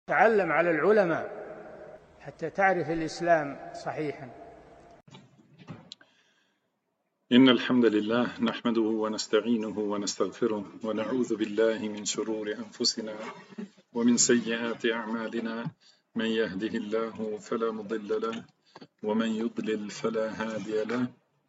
تعلم على العلماء حتى تعرف الإسلام صحيحا. إن الحمد لله نحمده ونستعينه ونستغفره ونعوذ بالله من شرور أنفسنا ومن سيئات أعمالنا، من يهده الله فلا مضل له ومن يضلل فلا هادي له،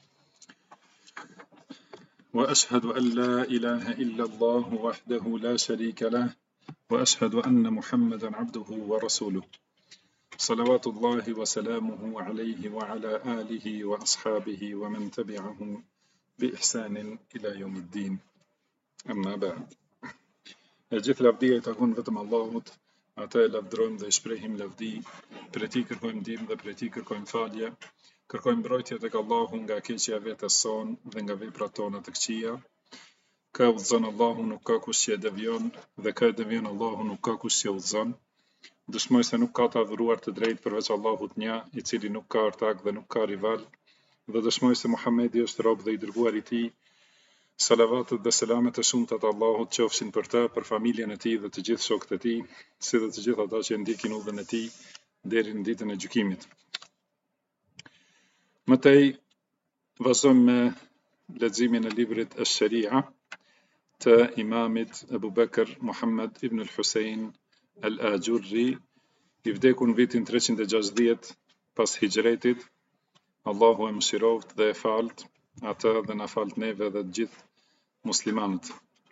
وأشهد أن لا إله إلا الله وحده لا شريك له، وأشهد أن محمدا عبده ورسوله، صلوات الله وسلامه عليه وعلى آله وأصحابه ومن تبعهم بإحسان إلى يوم الدين. أما بعد. Gjithë lavdia I takon vetëm Allahut, atë e lavdrojmë dhe shprehim lavdi, prej tij kërkojmë ndihmë dhe prej tij kërkojmë falje, kërkojmë mbrojtje tek Allahu nga keqja e vetes son dhe nga veprat tona të këqija. Kë udhëzon Allahu nuk ka kush që e devion, dhe kë e devion Allahu nuk ka kush që udhëzon. Dëshmoj se nuk ka të adhuruar të drejtë përveç Allahut një, I cili nuk ka ortak dhe nuk ka rival, dhe dëshmoj se Muhamedi është rob dhe I dërguar I tij. Salavatet dhe selamet e shumta të Allahut qofshin për të, për familjen e tij dhe të gjithë shokët e tij, si dhe të gjithë ata që ndjekin udhën e tij deri në ditën e gjykimit. Mëtej vazhdojmë me leximin e librit Ash-Sharia të Imamit Abu Bakr Muhammad ibn al-Husayn al-Ajurri, I vdekur në vitin 360 pas hijretit. Allahu e mëshiroft dhe e falt atë dhe na falt neve dhe të gjithë muslimanët.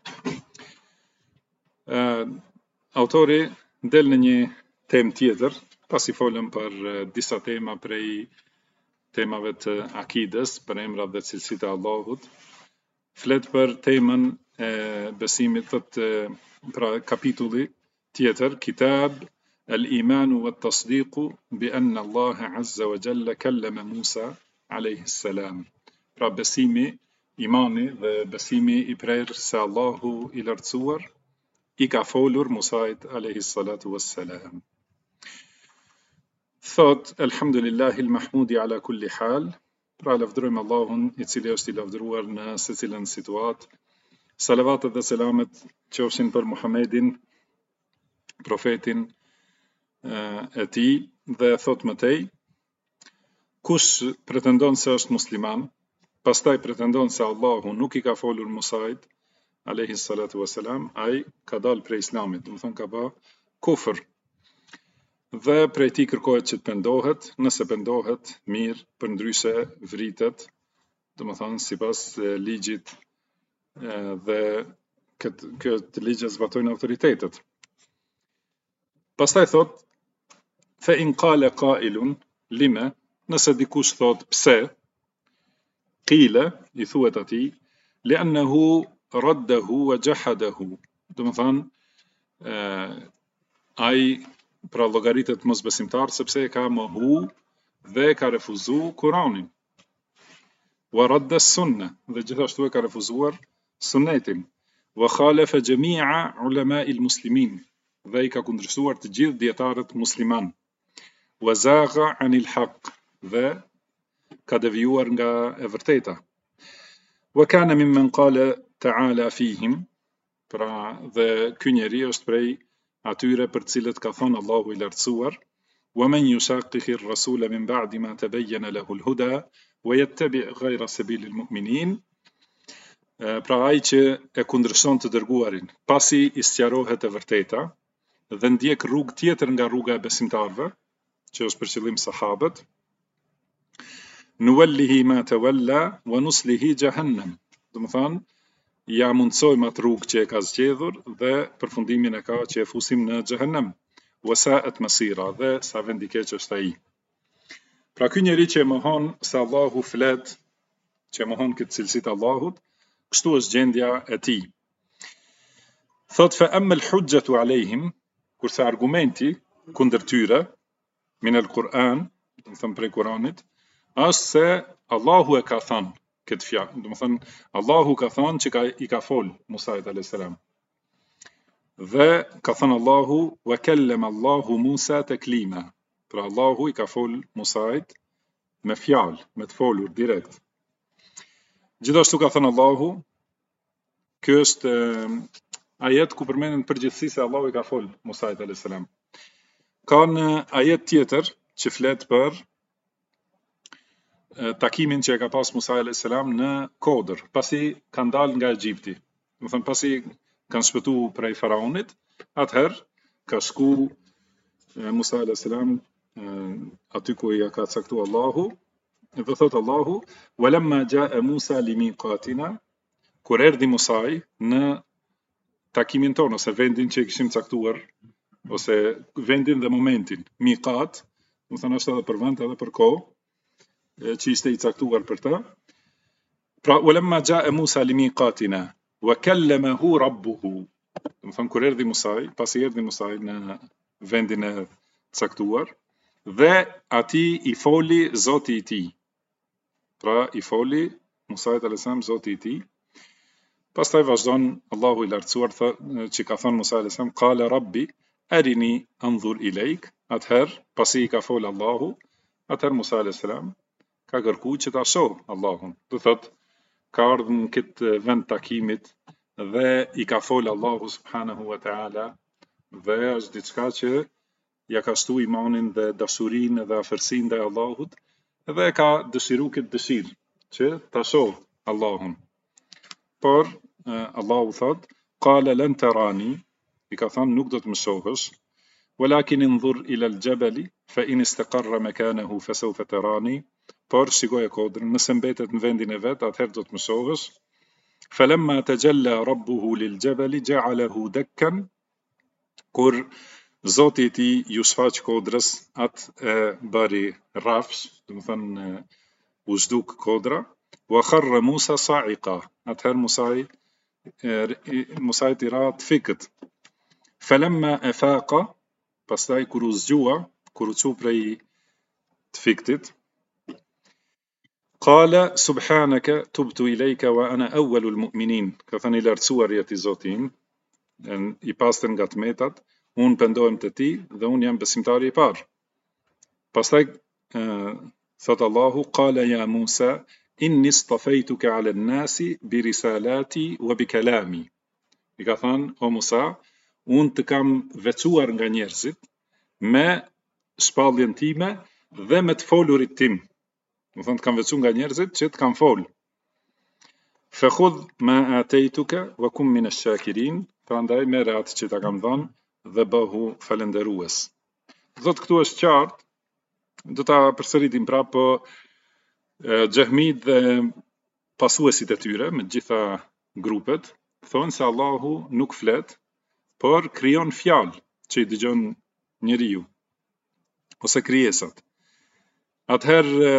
Autori del në një temë tjetër, pasi folëm për disa tema prej temave të akides, për emrat dhe cilësitë e Allahut. Flet për temën e besimit, pra kapitulli tjetër, Kitab al-Imanu wa at-Tasdiqu bi anna Allah azza wa jalla kallama Musa alayhi salam. Pra besimi, imani dhe besimi I prerë se Allahu I lartësuar I ka folur Musait alayhi salatu wassalam. Thot, Elhamdulillahi l-mahmudi ala kulli hal, pra lavdrojmë Allahun I cili është I lavdruar në secilën situatë. Salavatet dhe selamet qofshin për Muhammedin, profetin e tij, dhe thot mëtej, kush pretendon se është musliman, pastaj pretendon se Allahu nuk I ka folur Musait alayhi salatu wassalam, ai ka dalë prej islamit, do të thonë ka bë kufër. Dhe prej tij kërkohet që të pendohet, nëse pendohet mirë, përndryshe vritet, do të thonë sipas ligjit dhe këtë ligj e zbatojnë autoritetet. Pastaj thot, fa in qala qailun lima, nëse dikush thot pse, qila I thuhet atij, li'annahu raddahu wa jahadahu, do të thonë ai pra llogaritet mosbesimtar sepse e ka mohu dhe ka refuzu Kur'anin. Wa radda as-sunnah, dhe gjithashtu e ka refuzuar sunnetin. Wa khalafa jami'a ulama'i al-muslimin, dhe I ka kundërshtuar të gjithë dietarët musliman. Wa zagha 'anil haqq, dhe ka devijuar nga e vërteta. Wa kana mimman qala ta'ala fihim, pra dhe ky njeri është prej atyre për cilët ka thënë Allahu I lartësuar, wa man yushaqiqi ar-rasula min ba'di ma tabayyana lahu al-huda wa yattabi' ghayra sabili al-mu'minin, pra ai që e kundërshton të dërguarin pasi I sqarohet e vërteta dhe ndjek rrugë tjetër nga rruga e besimtarëve, që është për qëllim sahabët, nuwallihi ma tawalla wa nuslihi jahannam, do të thonë ja mundsojmë atë rrugë që e ka zgjedhur dhe përfundimin e ka që e fusim në xhehenem. Wa sa'at masira, dhe sa vend I keq është ai. Pra ky njeri që e mohon se Allahu flet, që e mohon këtë cilësi të Allahut, kështu është gjendja e tij. Thot fa amma al-hujjatu alayhim, kurse argumenti kundër tyre min al-Quran, do të thënë prej Kuranit, është se Allahu e ka thënë këtë fjalë, do të thënë Allahu ka thënë që I ka fol Musait alayhis salam. Dhe ka thënë Allahu wa kallama Allahu Musa taklima, pra Allahu I ka fol Musait me fjalë, me të folur direkt. Gjithashtu ka thënë Allahu, ky është ajet ku përmenden përgjithësi se Allahu I ka fol Musait alayhis salam. Ka në ajet tjetër që flet për takimin që e ka pas Musa a.s. në Kodër, pasi kanë dalë nga Egjipti. Do të thënë pasi kanë shpëtu prej faraonit, atëherë ka shku Musa a.s. aty ku ja ka caktuar Allahu, dhe thot Allahu, walamma jaa Musa limiqatina, kur erdhi Musai në takimin tonë ose vendin që kishim caktuar ose vendin dhe momentin, miqat, do të thënë është edhe për vend edhe për kohë që ishte i caktuar për ta. Pra walamma jaa Musa limiqatina wa kallamahu rabbuhu. Do të thënë kur erdhi Musai, pasi erdhi Musai në vendin e caktuar dhe ati i foli Zoti i tij. Pra i foli Musa a.s. Zoti i tij. Pastaj vazhdon Allahu i lartësuar që ka thënë Musa a.s. Qala rabbi arini anzur ilejk. Atëherë pasi i ka fol Allahu, atëherë Musa a.s. ka kërku që ta shoh Allahun. Do thot ka ardhur në këtë vend takimit dhe i ka fol Allahu subhanahu wa taala dhe është diçka që ja ka shtu imanin dhe dashurinë dhe afërsinë ndaj Allahut dhe ka dëshiru këtë dëshirë që ta shoh Allahun. Por Allahu thot qala lan tarani, i ka thënë nuk do të më shohësh, walakin inzur ila al-jabali fa in istaqarra makanahu fa sawfa tarani, por shikoj Kodrën, nëse mbetet në vendin e vet, atëherë do të më shohësh. Falamma tajalla rabbuhu lil-jabali ja'alahu dakkan, kur Zoti i tij ju shfaq Kodrës, atë e bëri rrafsh, do të thënë u zhduk Kodra, wa kharra Musa sa'iqa, atëherë Musa i ra të fikët. Falamma afaqa, pastaj kur u zgjua, kur u çu prej të fiktit, qala subhanaka tubtu ilayka wa ana awwalul mu'minin, ka thënë i lartësuar jeti Zoti im, i pastër nga tmetat, unë pendohem te ti dhe unë jam besimtari i parë. Pastaj thot Allahu qala ya Musa inni istafaytuka 'ala an-nasi bi risalati wa bi kalami. I ka thënë o Musa, unë të kam veçuar nga njerëzit me shpalljen time dhe me të folurit tim. Do thënë të kam veçuar nga njerëzit që të kam fol. Fa khudh ma ataytuka wa kum min ash-shakirin, prandaj merr atë që ta kam dhënë dhe bëhu falënderues. Thot këtu është qartë, do ta përsëritim prapë, po Xehmit dhe pasuesit e tyre me gjitha grupet thonë se Allahu nuk flet, por krijon fjalë që i dëgjon njeriu ose krijesat. Atëherë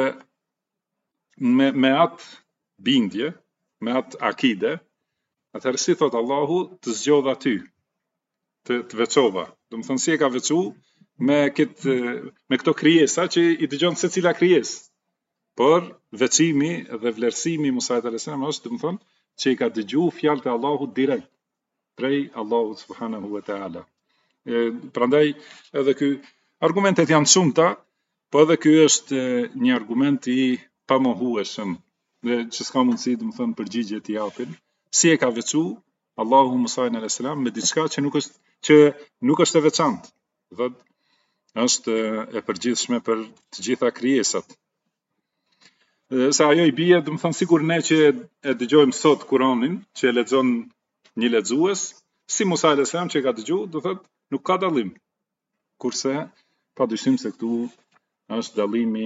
me atë bindje, me atë akide, atëherë si thot Allahu të zgjodha ty, të veçova. Do të thënë si e ka veçu me këto krijesa që i dëgjon secila krijesë. Por veçimi dhe vlerësimi Musa a.s. është, do të thënë, që i ka dëgju fjalët e Allahut direkt prej Allahut subhanahu wa taala. Prandaj edhe ky argumentet janë shumëta, po edhe ky është një argument i pamohueshëm, që s'ka mundësi, do të thënë, përgjigje t'i japin. Si e ka veçu Allahu Musa a.s. me diçka që nuk është e veçantë. Thotë është e përgjithshme për të gjitha krijesat. Se ajo i bie, do të thënë, sikur ne që e dëgjojmë sot Kur'anin, që e lexon një lexues, si Musa a.s. që e ka dëgju, do thotë nuk ka dallim. Kurse padyshim se këtu është dallimi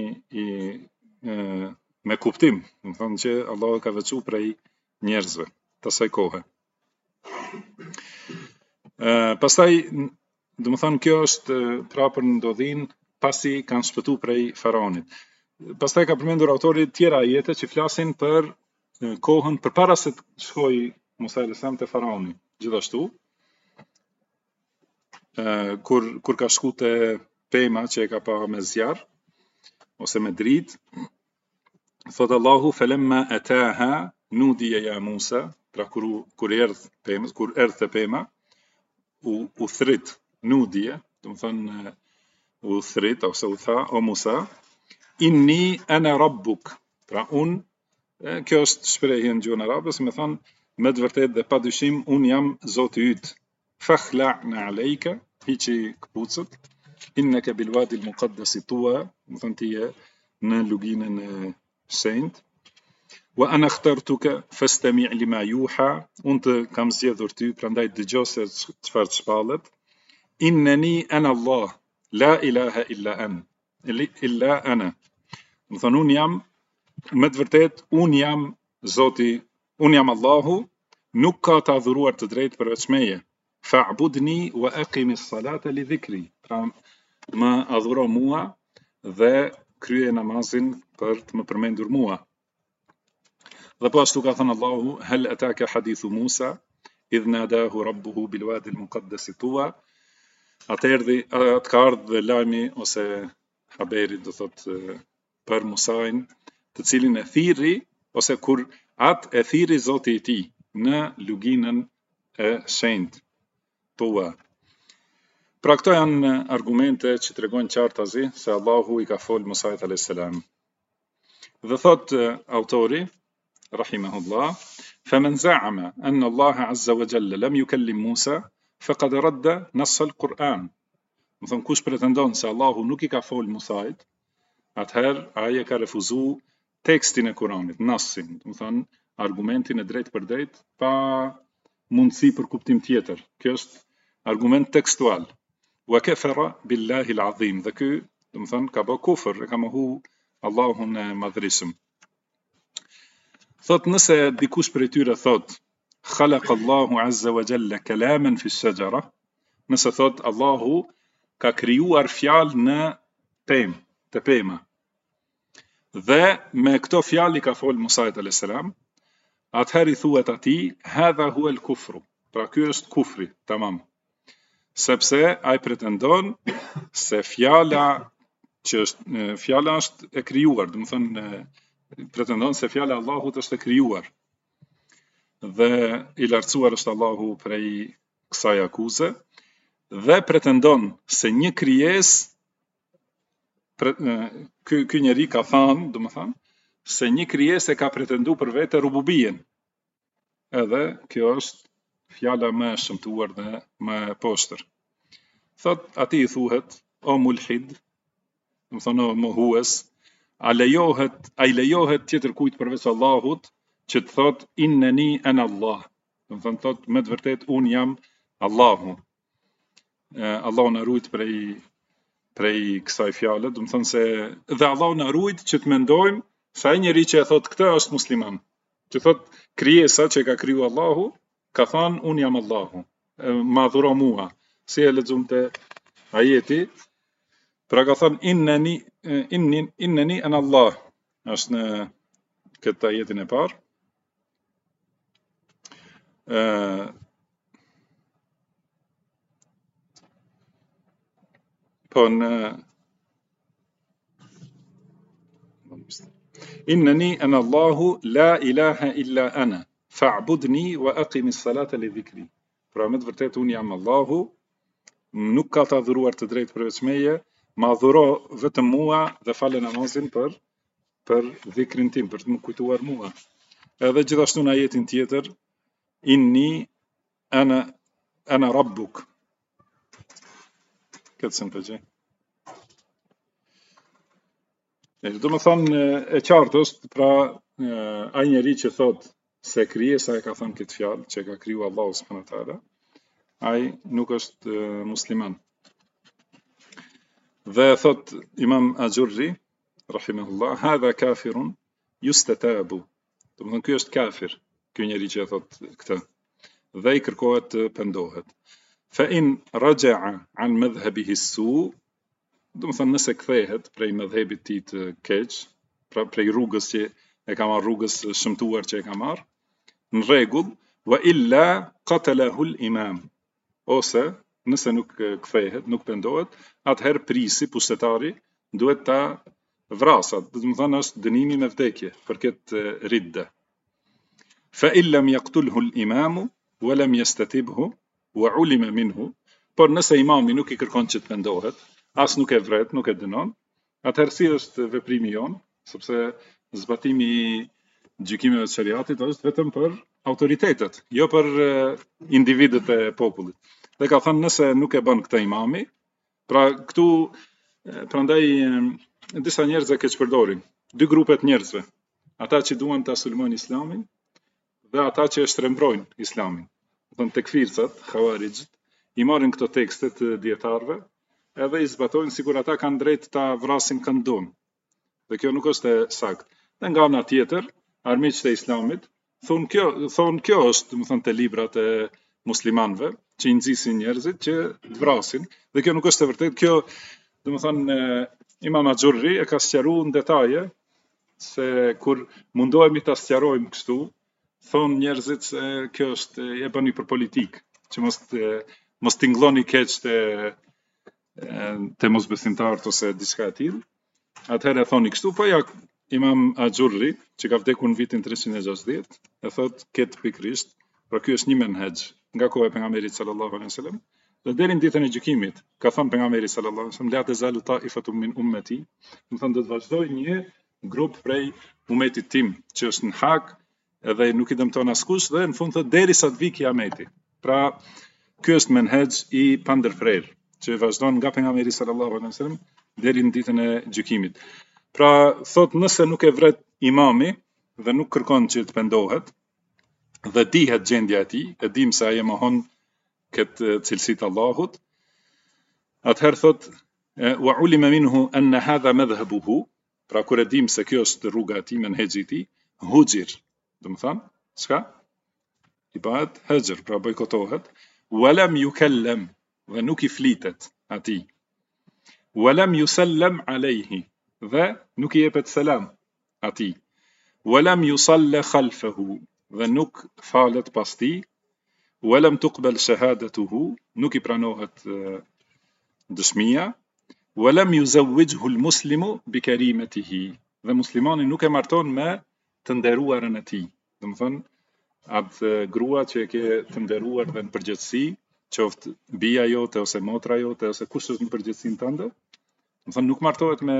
me kuptim, do të thënë që Allahu ka veçu prej njerëzve të asaj kohe. Pastaj, do të thënë, kjo është prapër ndodhin pasi kanë shpëtu prej faraonit. Pastaj ka përmendur autori tjera ajete që flasin për kohën përpara se të shkojë Musa a.s. te faraoni. Gjithashtu, kur ka shku te pema që e ka pa me zjarr ose me dritë, thot Allahu falamma ataha nudiya ya Musa, pra kur erdh te pema, u thrit nudiya, do të thënë u thrit ose u tha o Musa, inni ana rabbuk, pra kjo është shprehje në gjuhën arabe, se me thonë me të vërtet dhe pa dyshim unë jam Zoti yt. Fakhla'na alejka, hiqi këpucët, innaka bil wadi al muqaddas tuwa, do thënë ti je në luginën e shenjtë. Wa ana ikhtartuka fastami' lima yuha, unë të kam zgjedhur ty, prandaj dëgjo se çfarë të shpallet. Innani ana Allah, la ilaha illa ana. Do thënë unë jam, me të vërtet, unë jam Zoti, unë jam Allahu, nuk ka të adhuruar të drejtë përveç meje. Fa'budni wa aqimi s-salata li dhikri. Pra më adhuro mua dhe krye namazin për të më përmendur mua. Dhe po ashtu ka thënë Allahu, hal ataka hadithu Musa, idh nadahu rabbuhu bil wadi al muqaddas tuwa. Atë ka ardhur lajmi ose haberi, do thot, për Musain, të cilin e thirri, ose kur atë e thirri Zoti i tij në luginën e shenjtë Tuwa. Pra këto janë argumente që tregojnë qartazi se Allahu i ka folë Musait alayhis salam. Dhe thot autori rahimahullah, faman za'ama anna Allah azza wa jalla lam yukallim Musa faqad radda nass al-Quran. Do thon kush pretendon se Allahu nuk i ka folë Musait, atëherë ai e ka refuzu tekstin e Kuranit, nassin, do thon argumentin e drejtë për drejtë pa mundësi për kuptim tjetër. Kjo është argument tekstual. Wa kafara billahi al-azim. Dhe ky, do të thon, ka bë kufër, e ka mohu Allahun e madhërisëm. Thot nëse dikush prej tyre thot khalaqa Allahu azza wa jalla kalaman fi shajara, nëse thot Allahu ka krijuar fjalë në pemë, të pema, dhe me këto fjalë i ka folë Musait alayhis salam, atëherë i thuhet atij hadha huwa al-kufru. Pra ky është kufri, tamam. Sepse ai pretendon se fjala është e krijuar, do të thonë pretendon se fjala e Allahut është e krijuar. Dhe i lartësuar është Allahu prej kësaj akuze, dhe pretendon se një krijesë, ky njeri ka thënë, do të thonë, se një krijesë e ka pretenduar për vete rububien. Edhe kjo është fjala më e shëmtuar dhe më e poshtër. Thot atij i thuhet o mulhid, do të thonë o mohues, a i lejohet tjetër kujt përveç Allahut që të thot innani ana Allah. Do të thonë thot me të vërtet un jam Allahu. Allahu na ruajt prej kësaj fjale, do të thonë se dhe Allahu na ruajt që të mendojmë se ai njeri që e thot këtë është musliman. Që thot krijesa që ka kriju Allahu, ka thënë un jam Allahu, ma adhuro mua. Si e lexonte ajeti, pra ka thënë innani ana Allah, është në këtë ajetin e parë. Po në innani ana Allahu la ilaha illa ana fa'budni wa aqimi s-salata li dhikri. Pra me të vërtetë unë jam Allahu, nuk ka të adhuruar të drejtë përveç meje, ma adhuro vetëm mua dhe fale namazin për dhikrin tim, për të më kujtuar mua. Edhe gjithashtu në ajetin tjetër, inni ana rabbuk. Këtë se më përgjej. Do më thonë e qartë është, pra ai njeri që thot se krijesa e ka thënë këtë fjalë, që ka kriju Allahu subhanahu wa taala, ai nuk është musliman. Dhe thot Imam Ajurri rahimahullah, hadha kafirun yustatabu. Do të thonë ky është kafir, ky njeri që thot këtë, dhe i kërkohet të pendohet. Fa in raja'a an madhhabihi as-su, do të thonë nëse kthehet prej madhhabit të tij të keq, pra prej rrugës që e ka marrë, rrugës shëmtuar që e ka marrë, në rregull, wa illa qatalahu al-imam. Ose nëse nuk kthehet, nuk pendohet, atëherë prisi, pushtetari, duhet ta vrasat, do të thonë është dënimi me vdekje për këtë ridde. Fa illam yaqtulhu al-imamu wa lam yastatibhu wa ulima minhu, por nëse imami nuk i kërkon që të pendohet, as nuk e vret, nuk e dënon, atëherë si është veprimi jon, sepse zbatimi i gjykimeve të shariatit është vetëm për autoritetet, jo për individët e popullit. Dhe ka thënë nëse nuk e bën këtë imami, Pra këtu prandaj disa njerëz e keq përdorin. Dy grupet njerëzve. Ata që duan ta sulmojnë Islamin dhe ata që e shtrembrojnë Islamin. Do të tekfircat, khawarij, i marrin këto tekste të dietarëve edhe i zbatojnë sikur ata kanë drejt ta vrasin kanë don. Dhe kjo nuk është e saktë. Dhe nga ana tjetër, armiqtë e Islamit thonë kjo është, domethënë, te librat e muslimanëve që i nxisin njerëzit që të vrasin. Dhe kjo nuk është e vërtetë. Kjo, domethënë, Imam Axhurri e ka sqaruar në detaje se kur mundohemi ta sqarojmë kështu, thonë njerëzit se kjo është e bëni për politikë, që mos tingëlloni keq te mosbesimtarët ose diçka e tillë. Atëherë thoni kështu, po ja Imam Axhurri, që ka vdekur në vitin 360, e thot këtë pikrisht, pra ky është një menhexh nga koha e pejgamberit sallallahu alaihi wasallam, dhe deri në ditën e gjykimit, ka thënë pejgamberi sallallahu alaihi wasallam, la tazalu ta'ifatun min ummati, do të thonë do të vazhdoj një grup prej umetit tim që është në hak edhe nuk i dëmton askush dhe në fund thot derisa të vijë kiameti. Pra ky është menhexh i pandërprer që vazhdon nga pejgamberi sallallahu alaihi wasallam deri në ditën e gjykimit. Pra thot nëse nuk e vret imami dhe nuk kërkon që të pendohet dhe dihet gjendja e tij, e dim se ai e mohon këtë cilësi të Allahut, atëherë thot wa ulima minhu anna hadha madhhabuhu, pra kur e dim se kjo është rruga e tij, menhexhi i tij, hujir, do të thonë, çka? I bëhet hajr, pra bojkotohet, walam yukallam, dhe nuk i flitet atij. Walam yusallam alayhi, dhe nuk i jepet selam atij. Walam yusalla khalfahu, dhe nuk falet pas tij. Walam tuqbal shahadatuhu, nuk i pranohet dëshmia. Walam yuzawwijhu al-muslimu bi karimatihi, dhe muslimani nuk e marton me të nderuarën e tij. Do të thonë atë grua që e ke të nderuar dhe në përgjithësi, qoftë bija jote ose motra jote ose kush është në përgjithësinë tënde, do të thonë nuk martohet me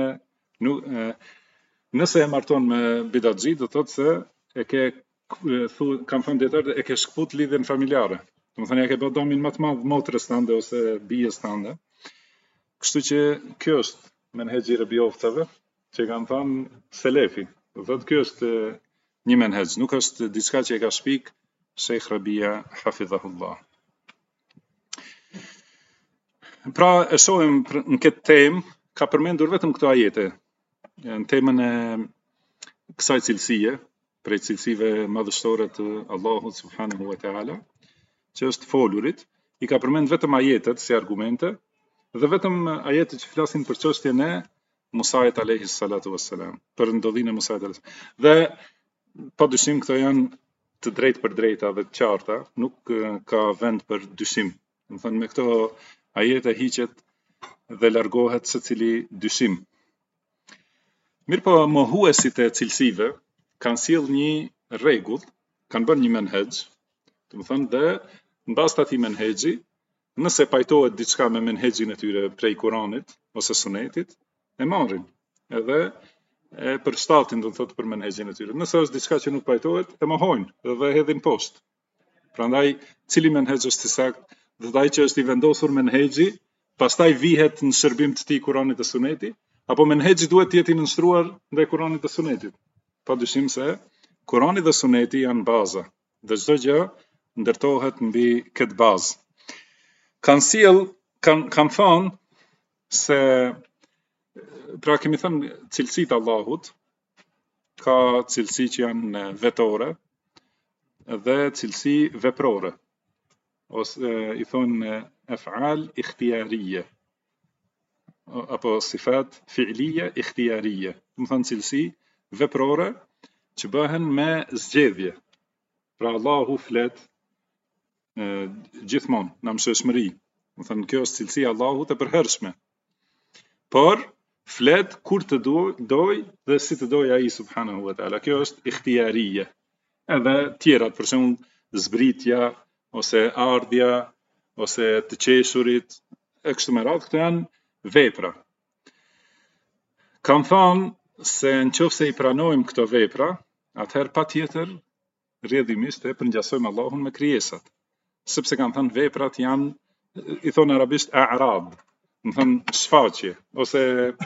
nëse e marton me bidatxhi, do thotë se e ke kam thënë dietar, e ke shkput lidhjen familjare. Do të thonë ja ke bë domin më të madh motrës tënde ose bijës tënde. Kështu që kjo është menhexhi i rebjoftave që kanë thënë selefi. Do thotë ky është një menhexh, nuk është diçka që e ka shpik Sheikh Rabia hafidhahullah. Pra e shohim në këtë temë ka përmendur vetëm këto ajete në temën e kësaj cilësie, prej cilësive madhështore të Allahut subhanahu wa taala, që është folurit, i ka përmend vetëm ajetet si argumente dhe vetëm ajetet që flasin për çështjen e Musait alayhi salatu wassalam, për ndodhinë e Musait alayhi. Dhe padyshim këto janë të drejtë për drejta dhe të qarta, nuk ka vend për dyshim. Do të thonë me këto ajete hiqet dhe largohet secili dyshim. Mirpo mohuesit e cilësive kanë sjell një rregull, kanë bërë një menhexh, do të thonë dhe mbas atij menhexhi, nëse pajtohet diçka me menhexhin e tyre prej Kuranit ose Sunetit, e marrin. Edhe e përshtatin, do të thotë, për menhexhin e tyre. Nëse është diçka që nuk pajtohet, e mohojnë dhe hedhin poshtë. Prandaj, cili menhexh është i saktë, dhe ai që është i vendosur menhexhi, pastaj vihet në shërbim të tij Kuranit dhe Sunetit, apo menhexhi duhet të jetë i nënshkruar ndaj Kuranit dhe Sunetit. Padyshim se Kurani dhe Suneti janë baza, dhe çdo gjë ndërtohet mbi këtë bazë. Kanë thënë se pra kemi thënë cilësitë Allahut, ka cilësi që janë vetore dhe cilësi veprore, ose i thonë af'al ikhtiyariyye, apo sifat fi'liye ikhtiyariyye, do të thonë cilësi veprore që bëhen me zgjedhje. Pra Allahu flet gjithmonë në mëshirshmëri. Do të thonë kjo është cilësia e Allahut e përhershme. Por flet kur të doj dhe si të doj ai subhanahu wa taala. Kjo është ikhtiyariyye. Edhe tjerat, për shembull zbritja ose ardhja ose të qeshurit e kështu me radhë, këto janë vepra. Kam thënë se nëse i pranojmë këto vepra, atëherë patjetër rrjedhimisht e përngjasojmë Allahun me krijesat. Sepse kanë thënë veprat janë, i thonë arabisht a'rad, më thënë shfaqje, ose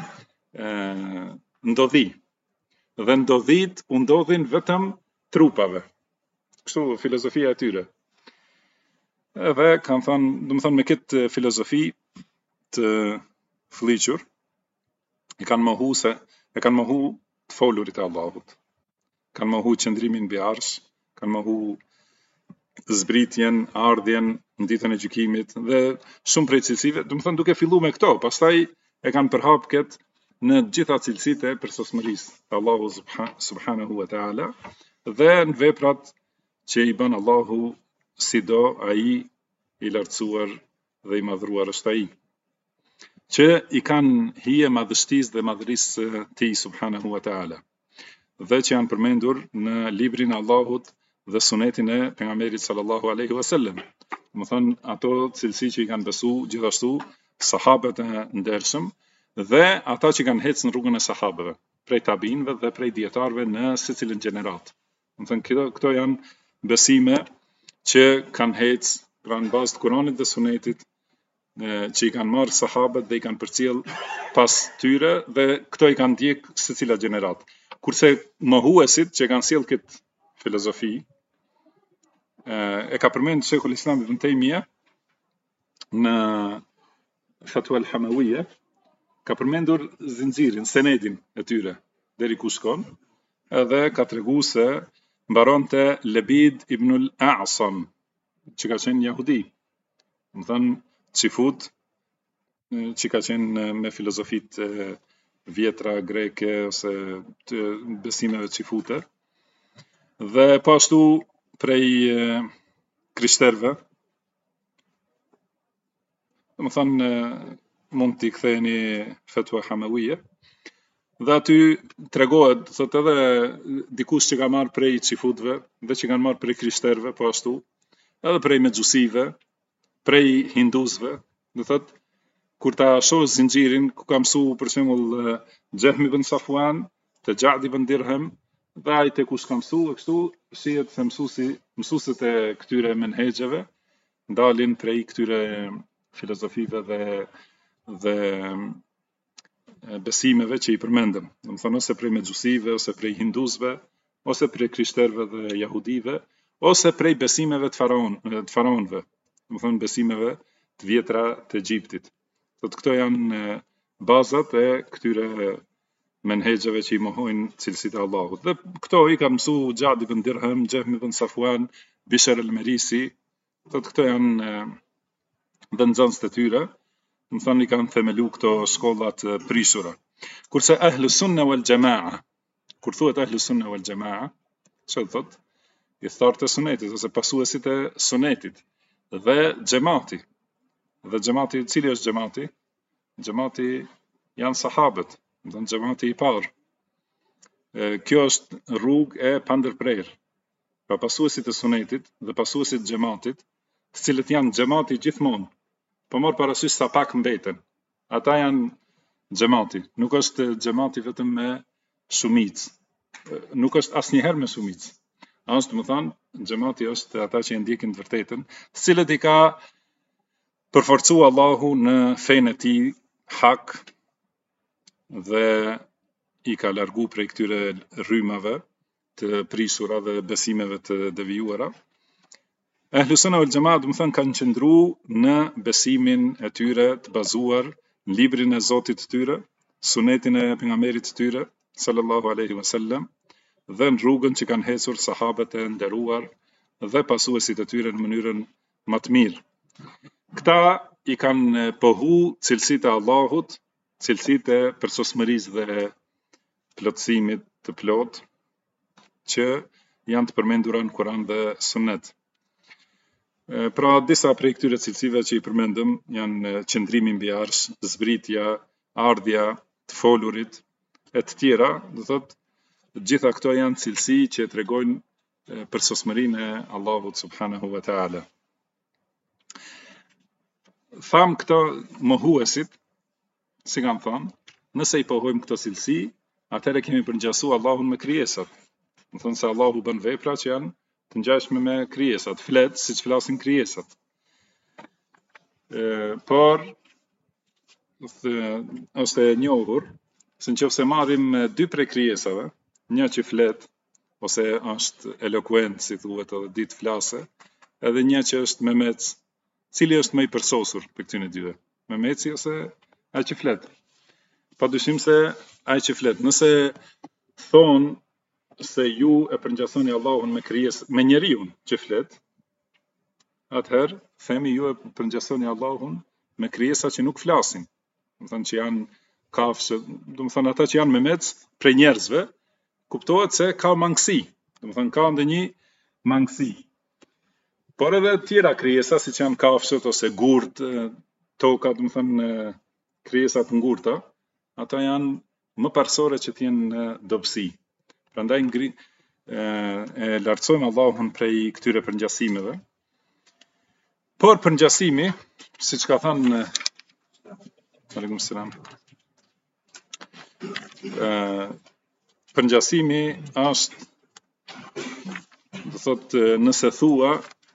ndodhi. Dhe ndodhit u ndodhin vetëm trupave. Kështu filozofia e tyre. Edhe kanë thënë, do të thënë me këtë filozofi të fliqur, e kanë mohu të folurit e Allahut. Kanë mohu qëndrimin mbi arsh, kanë mohu zbritjen, ardhjen në ditën e gjykimit dhe shumë prej cilësive, do të thënë duke filluar me këto, pastaj e kanë përhap këtë në gjitha cilësitë e përsosmërisë të Allahut subhanahu wa taala dhe në veprat që i bën Allahu sido ai i lartësuar dhe i madhruar është ai, që i kanë hije madhështisë dhe madhërisë së tij subhanahu wa taala, dhe që janë përmendur në librin e Allahut dhe sunetin e pejgamberit sallallahu alaihi wasallam. Do të thonë ato cilësi që i kanë besu gjithashtu sahabët e ndershëm dhe ata që kanë ecë në rrugën e sahabëve, prej tabinëve dhe prej dietarëve në secilën gjenerat. Do të thonë këto janë besime që kanë ecë pra në bazë të Kuranit dhe Sunetit, që i kanë marrë sahabët dhe i kanë përcjell pas tyre dhe këto i kanë ndjek secila gjenerat. Kurse mohuesit që kanë sjell këtë filozofi, e ka përmend Sheikhul Islam Ibn Taymija në Fatwa al-Hamawiyya, ka përmendur zinxhirin, senedin e tyre deri ku shkon, edhe ka treguar se mbaronte Labid ibn al-A'sam, që ka qenë jahudi. Do thënë Çifut, që ka qenë me filozofit vjetra greke ose të besimeve çifute, dhe po ashtu prej krishterëve. Do të thënë mund t'i ktheheni Fatwa Hamawiyya, dhe aty tregohet, thotë edhe dikush që ka marrë prej çifutëve dhe që kanë marrë prej krishterëve, po ashtu edhe prej mexhusive, prej hinduzve, do thotë kur ta shoh zinxhirin ku ka mësu për shembull Jahm ibn Safwan te Ja'd ibn Dirham, dhe ai te kush ka mësu, e kështu shihet se mësuesit e këtyre menhexheve ndalin prej këtyre filozofive dhe besimeve që i përmendëm. Do të thonë ose prej mexhusive, ose prej hinduzve, ose prej krishterëve dhe jahudive, ose prej besimeve të faraonëve. Do të thonë besimeve të vjetra të Egjiptit. Këto janë bazat e këtyre menhexheve që i mohojnë cilësitë e Allahut. Dhe këto i ka mësu Ja'd ibn Dirham, Jahm ibn Safwan, Bishr al-Marisi. Këto janë dhe nxënësit e tyre, do thonë i kanë themelu këto shkollat prishura. Kurse Ahlus Sunna wal Jamaa, kur thuhet Ahlus Sunna wal Jamaa, çfarë thotë? I thartë e sunetit ose pasuesit e sunetit dhe xhamati. Dhe xhamati, cili është xhamati? Xhamati janë sahabët, do të thonë xhamati i parë. Kjo është rrugë e pandërprerë. Pra pasuesit e sunetit dhe pasuesit e xhamatit, të cilët janë xhamati gjithmonë, po marr parasysh sa pak mbeten. Ata janë xhamati, nuk është xhamati vetëm me shumicë. Nuk është asnjëherë me shumicë. Ashtu më thonë, xhamati është ata që ndjekin të vërtetën, të cilët i ka përforcu Allahu në fenë e tij hak dhe i ka largu prej këtyre rrymave të prishura dhe besimeve të devijuara. Ahlus Sunna wal Jamaa, do të thënë, kanë qëndruar në besimin e tyre të bazuar në librin e Zotit të tyre, sunetin e pejgamberit të tyre sallallahu alaihi wasallam, dhe në rrugën që kanë ecur sahabët e nderuar dhe pasuesit e tyre në mënyrën më të mirë. Këta i kanë pohu cilësitë e Allahut, cilësitë e përsosmërisë dhe plotësimit të plot që janë të përmendura në Kur'an dhe Sunet. Pra disa prej këtyre cilësive që i përmendëm janë qëndrimi mbi arsh, zbritja, ardhja, të folurit e të tjera, do thotë gjitha këto janë cilësi që tregojnë përsosmërinë e Allahut subhanahu wa taala. Tham këto mohuesit, si kam thënë, nëse i pohojmë këto cilësi, atëherë kemi përngjasu Allahun me krijesat. Do thonë se Allahu bën vepra që janë të ngjashme me krijesat, flet siç flasin krijesat. Por është e njohur se nëse marrim dy prej krijesave, një që flet ose është eloquent, si thuhet, edhe ditë flase, edhe një që është Memec, cili është më i përsosur për këtyre dyve? Memeci ose ai që flet? Padyshim se ai që flet. Nëse thonë se ju e përngjasoni Allahun me me njeriu që flet, atëherë themi ju e përngjasoni Allahun me krijesa që nuk flasin. Do të thonë që janë kafshë, do të thonë ata që janë Memec prej njerëzve, kuptohet se ka mangësi. Do të thonë ka ndonjë mangësi. Por edhe tjera krijesa, siç janë kafshët ose gurt, toka, do të thonë krijesat ngurta, ata janë më parsore që të jenë dobësi. Prandaj e lartësojmë Allahun prej këtyre përngjasimeve. Por përngjasimi, siç ka thënë Aleikum selam. Përngjasimi është, do thotë, nëse thua,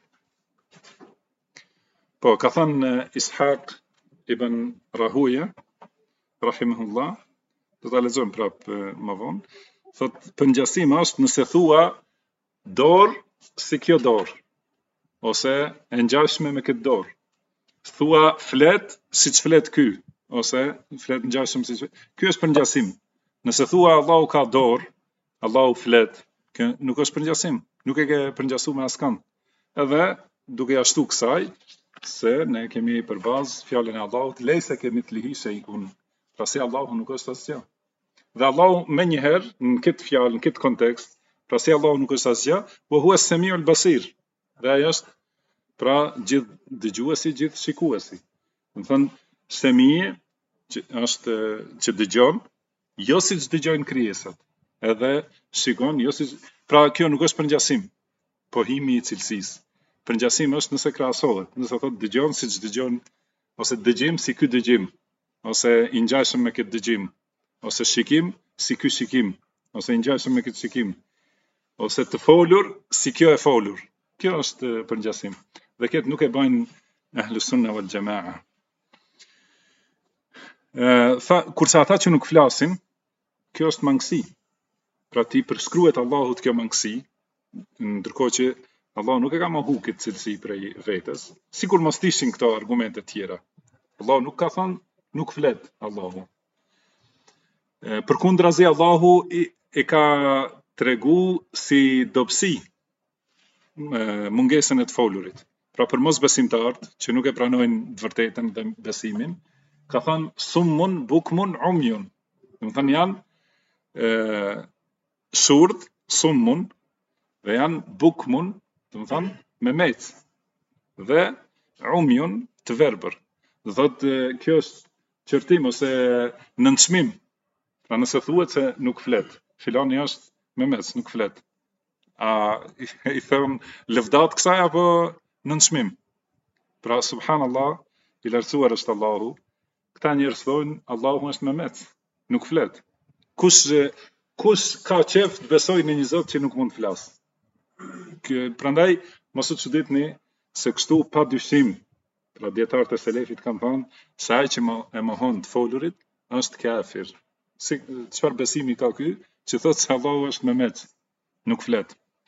po ka thënë Ishaq ibn Rahuja, rahimahullah, do ta lexojmë prapë më vonë. Thotë përngjasimi është nëse thua dorë si kjo dorë, ose e ngjashme me këtë dorë. Thua flet siç flet ky, ose flet ngjashëm siç. Ky është përngjasim. Nëse thua Allahu ka dorë, Allahu flet, kjo nuk është përngjasim. Nuk e ke përngjasuar me askënd. Edhe duke ashtu kësaj se ne kemi për bazë fjalën e Allahut, lejse kemi të lihi shejun. Pasi Allahu nuk është asgjë. Dhe Allahu më njëherë në këtë fjalë, në këtë kontekst, pasi Allahu nuk është asgjë, wa huwa as-sami'ul basir. Dhe ai është pra gjithë dëgjuesi, gjithë shikuesi. Do të thonë semi që është që dëgjon, jo siç dëgjojnë krijesat. Edhe shikon, jo siç, pra kjo nuk është përngjasim, pohimi i cilësisë. Përngjasim është nëse krahasohet, nëse thotë dëgjon siç dëgjon, ose dëgjim si ky dëgjim, ose i ngjashëm me këtë dëgjim, ose shikim si ky shikim, ose i ngjashëm me këtë shikim, ose të folur si kjo e folur. Kjo është përngjasim. Dhe këtë nuk e bajnë Ahlus Sunna wal Jamaa. Kurse ata që nuk flasin, kjo është mangësi. Pra ti përshkruhet Allahut kjo mangësi, ndërkohë që Allah nuk e ka mohu këtë cilësi prej vetes, sikur mos ishin këto argumente tjera. Allah nuk ka thënë nuk flet Allahu. Përkundrazi Allahu e ka tregu si dobësi mungesën e të folurit. Pra për mos besimtarët që nuk e pranojnë të vërtetën dhe besimin, ka thënë summun bukmun umyun. Do të thënë janë shurdh, summun, dhe janë bukmun, do të thënë Memec, dhe umyun të verbër. Do thotë kjo është qërtim ose nënçmim. Pra nëse thuhet se nuk flet, filani është Memec, nuk flet. A i thëmë lëvdat kësaj apo nënçmim? Pra subhanallah, i lartësuar është Allahu. Këta njerëz thonë Allahu është Memec, nuk flet. Kush ka qef të besoj në një Zot që nuk mund të flasë? Prandaj mos u çuditni se kështu pa dyshim, pra dietarët e selefit kanë thënë se ai që e mohon të folurit është kafir. Si çfarë besimi ka ky që thotë se Allahu është Memec, nuk flet.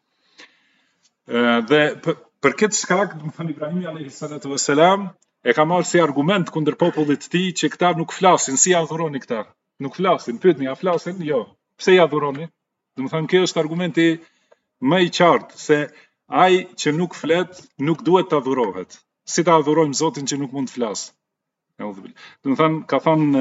Dhe për këtë shkak, do të thonë Ibrahimi alayhi salatu wassalam e ka marrë si argument kundër popullit të tij që këta nuk flasin, si ja adhuroni këta? Nuk flasin, pyetni, a flasin? Jo. Pse ja adhuroni? Do të thonë kjo është argumenti më i qartë se ai që nuk flet nuk duhet të adhurohet. Si ta adhurojmë Zotin që nuk mund të flasë? Do të thonë ka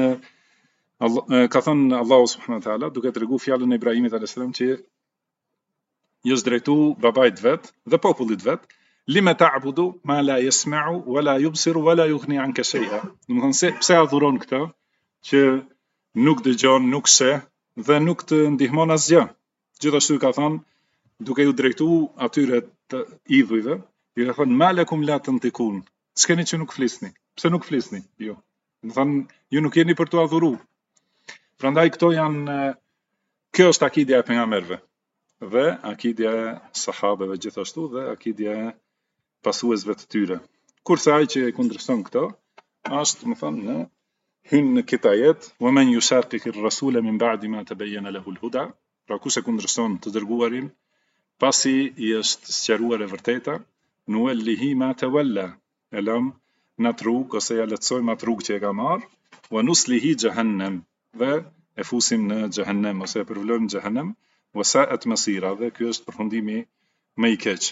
thënë Allahu subhanahu wa taala duke treguar fjalën e Ibrahimit alayhis salam që i është drejtu babait vet dhe popullit vet, lima ta'budu ma la yasma'u wa la yubsiru wa la yughni 'anka shay'a. Do të thonë se pse adhuron këtë që nuk dëgjon, nuk sheh dhe nuk të ndihmon asgjë. Gjithashtu ka thënë duke ju drejtu atyre të idhujve, i ka thënë ma lakum la tantiqun. Ç'keni që nuk flisni? Pse nuk flisni? Jo. Do thënë ju nuk jeni për të adhuruar. Prandaj këto janë, kjo është akidja e pejgamberëve dhe akidja e sahabeve gjithashtu dhe akidja e pasuesve të tyre. Kurse ai që e kundërshton këto është, më thënë, në hyn në këtë ajet, wa man yushaqiqi ar-rasula min ba'di ma tabayyana lahu al-huda, pra kush e kundërshton të dërguarin pasi i është sqaruar e vërteta, nuwallihi ma tawalla, e lëm në atë rrugë ose ja lehtësojmë atë rrugë që e ka marrë, wa nuslihi jahannam, dhe e fusim në xhehenem ose e përvlojmë në xhehenem, wa sa'at masira, dhe ky është përfundimi më i keq.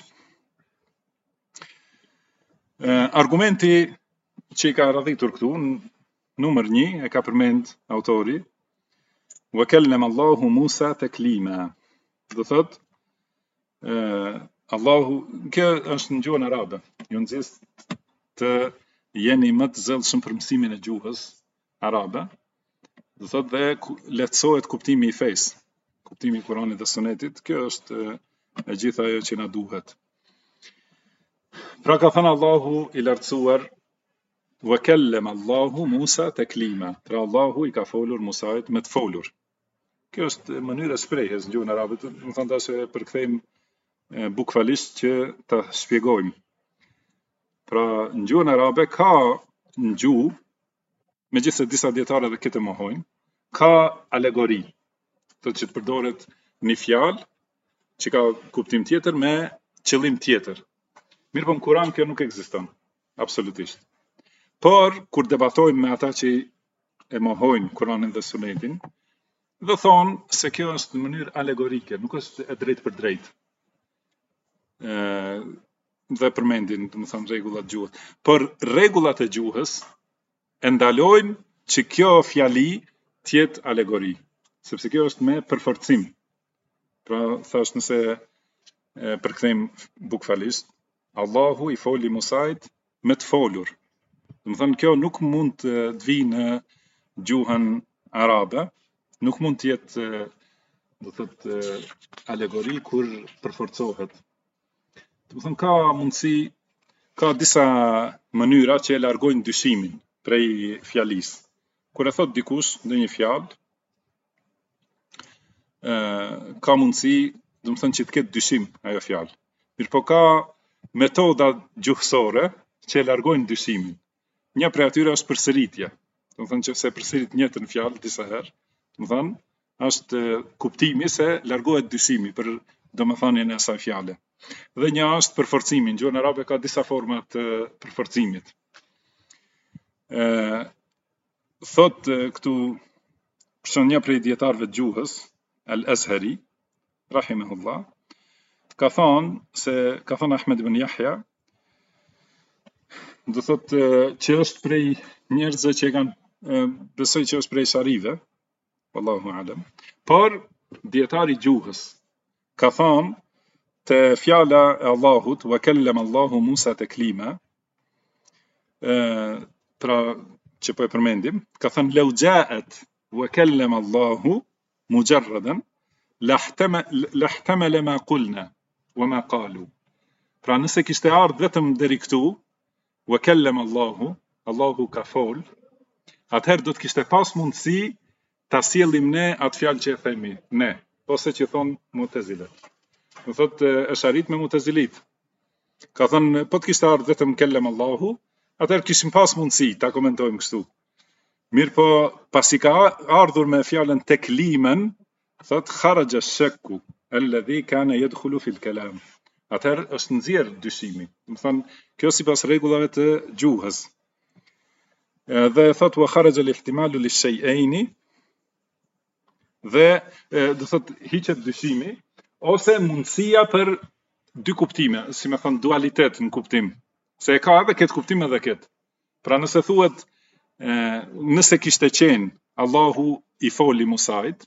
Argumenti që i ka radhitur këtu, numër 1, e ka përmend autori, wa kallama Allahu Musa taklima. Do thot Allahu, kjo është në gjuhën arabe, ju nxjes të jeni më të zellshëm për mësimin e gjuhës arabe, do thot dhe lehtësohet kuptimi i fesë, kuptimi i Kuranit dhe Sunetit, kjo është e gjitha ajo që na duhet. Pra ka thënë Allahu i lartësuar, wa kallama Allahu Musa taklima, pra Allahu i ka folur Musait me të folur. Kjo është mënyra e shprehjes në gjuhën arabe, do të thonë tash e përkthejmë bukfalisht që ta shpjegojmë. Pra në gjuhën arabe ka në gjuhë, megjithëse disa dietarë edhe këtë mohojnë, ka alegori, thotë që të përdoret një fjalë që ka kuptim tjetër me qëllim tjetër. Mirë po në Kur'an kjo nuk ekziston, absolutisht. Por kur debatojmë me ata që e mohojnë Kur'anin dhe Sunetin, dhe thonë se kjo është në mënyrë alegorike, nuk është e drejtë për drejtë. Dhe përmendin, do të thonë, rregullat e gjuhës. Por rregullat e gjuhës e ndalojnë që kjo fjali të jetë alegori, sepse kjo është me përforcim. Pra thash nëse përkthejmë bukfalisht, Allahu i foli Musait me të folur. Do të thonë kjo nuk mund të vijë në gjuhën arabe, nuk mund të jetë, do thotë, alegori kur përforcohet. Do të thonë ka mundësi, ka disa mënyra që e largojnë dyshimin prej fjalisë. Kur e thot dikush ndonjë fjalë, ka mundësi, do të thonë që të ketë dyshim ajo fjalë. Mirë po ka metoda gjuhësore që e largojnë dyshimin. Një prej atyre është përsëritja. Do të thonë që se përsërit njëjtën fjalë disa herë, do të thonë është kuptimi se largohet dyshimi për domethënien e asaj fjale. Dhe një është përforcimi, në gjuhën arabe ka disa forma të përforcimit. Thot këtu për një prej dietarëve të gjuhës, Al-Azhari, rahimahullah, ka thënë Ahmed ibn Yahya, do thot që është prej njerëzve që e kanë besoj që është prej sharive, wallahu alam. Por dietari gjuhës ka thënë të fjala e Allahut, wa kallama Allahu Musa taklima, pra që po e përmendim, ka thënë law ja'at wa kallama Allahu mujarradan lahtamala ma qulna wa ma qalu. Pra nëse kishte ardhur vetëm deri këtu, wa kallama Allahu ka fol, atëherë do të kishte pas mundësi ta sjellim ne atë fjalë që e themi ne, ose që thon Mu'tazilet. Do thotë Asharit me Mu'tazilit. Ka thënë po të kishte ardhur vetëm kallama Allahu, atëherë kishim pas mundësi ta komentojmë kështu. Mirë po pasi ka ardhur me fjalën teklimen, thotë kharaja ash-shakku alladhi kana yadkhulu fi al-kalam. Atëherë është nxjerr dyshimi. Do thonë kjo sipas rregullave të gjuhës. Dhe thotë wa kharaja al-ihtimalu lish-shay'aini, dhe do thotë hiqet dyshimi ose mundësia për dy kuptime, si me thënë dualitet në kuptim, se e ka edhe këtë kuptim edhe këtë. Pra nëse thuhet, nëse kishte qenë Allahu i foli Musait,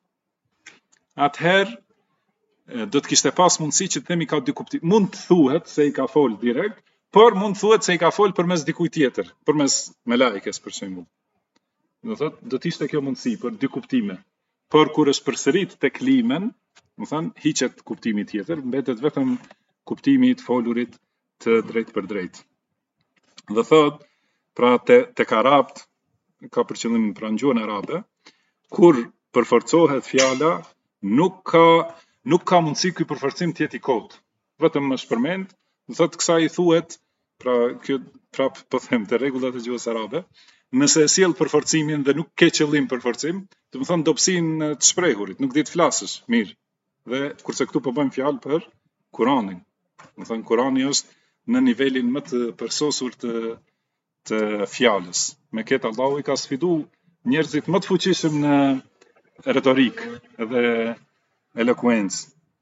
atëherë do të kishte pas mundësi që të themi ka dy kuptim. Mund të thuhet se i ka fol direkt, por mund të thuhet se i ka fol përmes dikujt tjetër, përmes melajkes për shembull. Do thotë do të ishte kjo mundësi për dy kuptime. Por kur është përsërit teklimen, do thënë hiqet kuptimi tjetër, mbetet vetëm kuptimi i të folurit të drejt për drejt. Dhe thot, pra tek arabt, ka për qëllim pra në gjuhën arabe, kur përforcohet fjala, nuk ka mundësi ky përforcim të jetë i kotë. Vetëm është përmend, do thot kësaj i thuhet, pra kjo prap po them te rregullat e gjuhës arabe, nëse e sjell përforcimin dhe nuk ke qëllim përforcim, do të thonë dobësinë të shprehurit, nuk di të flasësh mirë. Dhe kurse këtu po bëjmë fjalë për Kur'anin. Do të thonë Kur'ani është në nivelin më të përsosur të fjalës. Me këtë Allahu i ka sfidu njerëzit më të fuqishëm në retorik dhe elokuencë.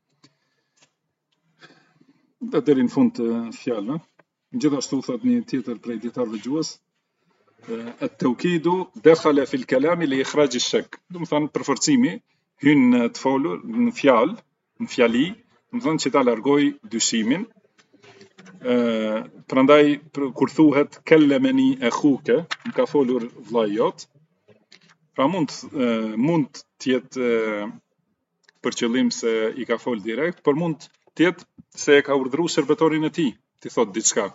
Dhe deri në fund të fjalëve. Gjithashtu thot një tjetër prej dietarëve gjuhës, at-tawkidu dakhala fi al-kalam li ikhraj ash-shak. Do të thonë përforcimi hyn në të folur, në fjalë, në fjali, do të thonë që ta largoj dyshimin. Prandaj kur thuhet kellemeni akhuka, më ka folur vllai jot, pra mund të jetë për qëllim se i ka fol direkt, por mund të jetë se e ka urdhëruar shërbetorin e tij, ti thot diçka.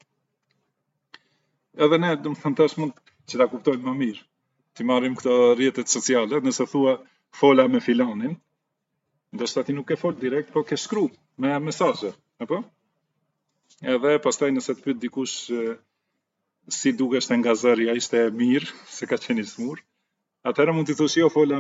Edhe ne, do të thënë tash mund që ta kuptojmë më mirë. Ti marrim këto rrjetet sociale, nëse thua fola me filanin, ndoshta ti nuk e fol direkt, po ke shkruar me mesazhe, apo? Edhe pastaj nëse të pyet dikush si dukesh te nga zëri, ai ishte mirë, se ka qenë i smur, atëherë mund t'i thosh jo fola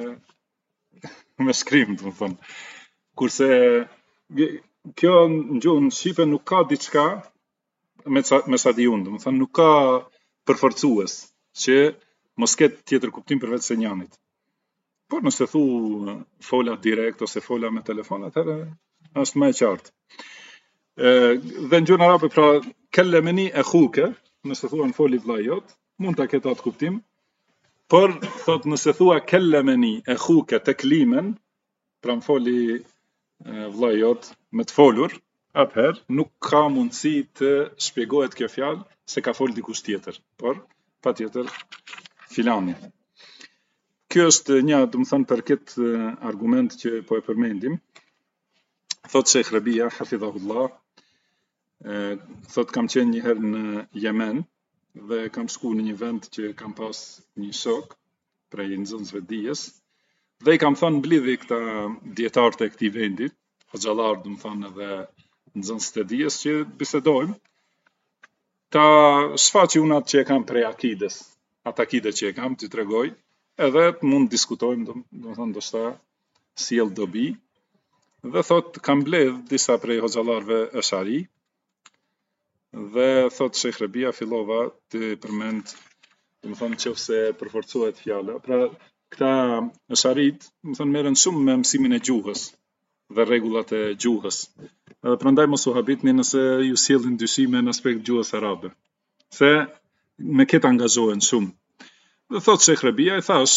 me shkrim, do të thonë. Kurse kjo në gjuhën shqipe nuk ka diçka me sa di unë, do të thonë nuk ka përforcues që mos ketë tjetër kuptim përveç se njanit. Por nëse thu fola direkt ose fola me telefon, atëherë është më e qartë. Dhe në gjuhën arabe pra kellemeni akhuka, nëse thua në foli vllai jot, mund ta ketë atë kuptim, por thot nëse thua kellemeni akhuka takliman, pra më foli vllai jot me të folur, atëherë nuk ka mundësi të shpjegohet kjo fjalë se ka fol dikush tjetër, por patjetër filani. Kjo është një, do të thënë për këtë argument që po e përmendim. Thot Sheikh Rabia hafidhahullah, thot kam qenë një herë në Yemen dhe kam shku në një vend që kam pas një shok prej nxënësve dijes dhe i kam thënë mblidhi këta dietarët e këtij vendi, xhallar, do të thënë edhe nxënësit e dijes që bisedojmë, ta shfaqi unë atë që e kam prej akides, atë akide që e kam t'i tregoj, edhe mund diskutojmë, do të thënë ndoshta sjell dobi, dhe thot kam mbledh disa prej hoxhallarëve ashari, dhe thot Sheikh Rabia fillova të përmend, do të thënë nëse përforcohet fjala, pra këta asharit, do të thënë merren shumë me mësimin e gjuhës dhe rregullat e gjuhës. Edhe prandaj mos u habitni nëse ju sjellin dyshime në aspekt gjuhës arabe, se me këtë angazhohen shumë. Dhe thot Sheikh Rabia, i thash,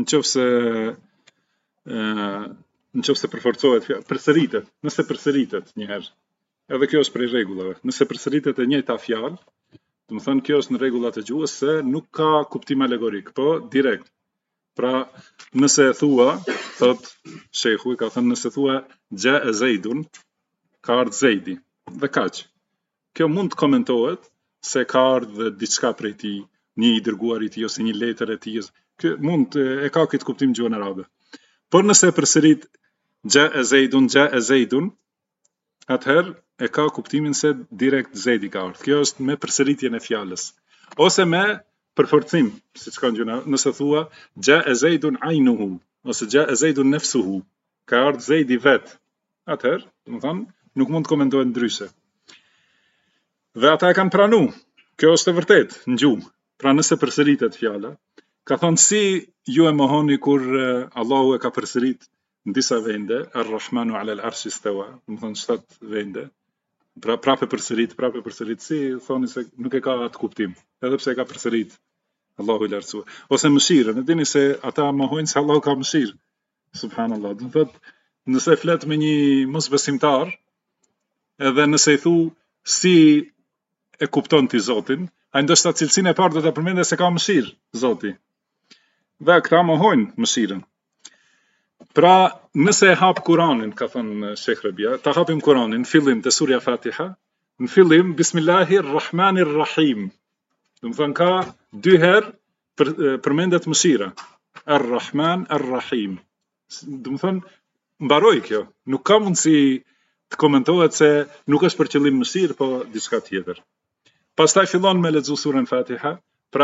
nëse përforcohet fjala, përsëritet, nëse përsëritet një herë. Edhe kjo është prej rregullave. Nëse përsëritet e njëjta fjalë, do të thënë kjo është në rregullat e gjuhës se nuk ka kuptim alegorik, po direkt. Pra, nëse thua, thot Sheikhu i ka thënë nëse thua jaa Zaidun, ka ardhur Zeidi, dhe kaq. Kjo mund të komentohet se ka ardhur diçka prej tij, një i dërguar i tij ose një letër e tij. Kjo mund e ka këtë kuptim gjuhën arabe. Por nëse përsërit jaa Zaidun, atëherë e ka kuptimin se direkt Zeidi ka ardhur. Kjo është me përsëritjen e fjalës. Ose me përforcim, siç ka gjuna, nëse thua jaa Zaidun aynuhu ose jaa Zaidun nafsuhu, ka ardhur Zeidi vet. Atëherë, do të thonë, nuk mund të komentohet ndryshe. Dhe ata e kanë pranu. Kjo është e vërtet në gjuhë. Pra nëse përsëritet fjala, ka thonë si ju e mohoni kur Allahu e ka përsërit në disa vende, Ar-Rahmanu 'ala al-'arshi istawa, do të thonë 7 vende. Pra prapë përsërit, si thoni se nuk e ka atë kuptim, edhe pse e ka përsërit Allahu i lartësuar. Ose mëshirën, e dini se ata mohojnë se Allahu ka mëshirë. Subhanallahu. Do thotë, nëse flet me një mosbesimtar, edhe nëse i thu si e kupton ti Zotin, ai ndoshta cilësinë e parë do ta përmendë se ka mëshirë Zoti. Dhe këta mohojnë mëshirën. Pra, nëse e hap Kur'anin, ka thënë Sheikh Rabia, ta hapim Kur'anin, në fillim të surja Fatiha, në fillim Bismillahirrahmanirrahim. Do të thonë ka 2 herë përmendet mëshira. Ar-Rahman, Ar-Rahim. Do të thonë mbaroi kjo. Nuk ka mundësi të komentohet se nuk është për qëllim mëshirë, po diçka tjetër. Pastaj fillon me lexu surën Fatiha, prap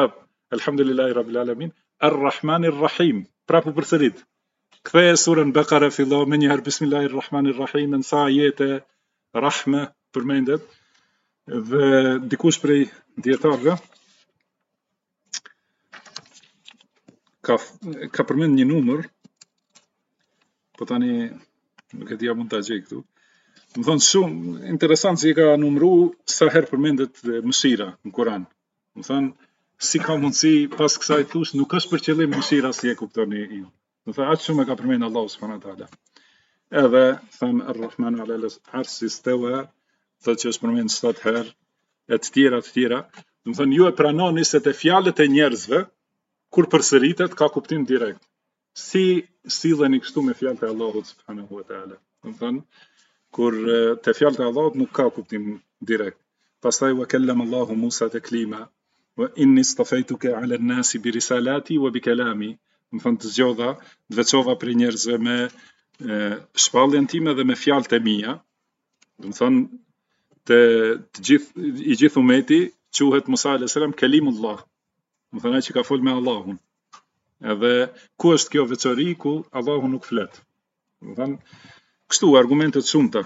Alhamdulillahi Rabbil Alamin, Ar-Rahmanir Rahim. Prapu përsërit. Ktheje surën Bekare, fillo me njëherë Bismillahirrahmanirrahim, në sa ajete Rahme përmendet, dhe dikush prej dietarëve ka përmend një numër, po tani nuk e di a mund ta gjej këtu. Më thonë shumë interesant si ka numru sa herë përmendet mëshira në Kur'an. Më thonë si ka mundësi pas kësaj thush nuk është për qëllim mëshira si e kuptoni ju. Më thonë aq shumë e ka përmend Allahu subhanahu wa taala. Edhe thënë Ar-Rahmanu 'ala al-'arshi istawa, thotë që është përmend 7 herë, e të tjera. Do të thonë ju e pranoni se te fjalët e njerëzve kur përsëritet ka kuptim direkt. Si silleni kështu me fjalët e Allahut subhanahu wa taala. Do të thonë kur te fjalët e Allahut nuk ka kuptim direkt. Pastaj wa kallama Allahu Musa taklima wa inni istafaytuka 'ala an-nasi bi risalati wa bi kalami. Do të thonë të zgjodha, të veçova për njerëzve me shpalljen time dhe me fjalët e mia. Do të thonë i gjithë umeti quhet Musa alayhis salam Kalimullah. Do të thonë ai që ka fol me Allahun. Edhe ku është kjo veçori ku Allahu nuk flet. Do të thonë kështu argumentet shumëta.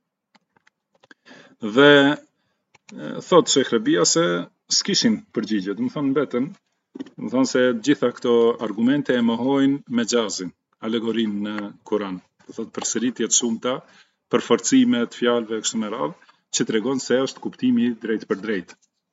Dhe thot Sheikh Rabia se s'kishin përgjigje, do të thonë mbeten, do të thonë se gjitha këto argumente e mohojnë me xhazin, alegorinë në Kur'an. Do thotë përsëritje të shumta, përforcime të fjalëve kështu me radhë, që tregon se është kuptimi drejt për drejt.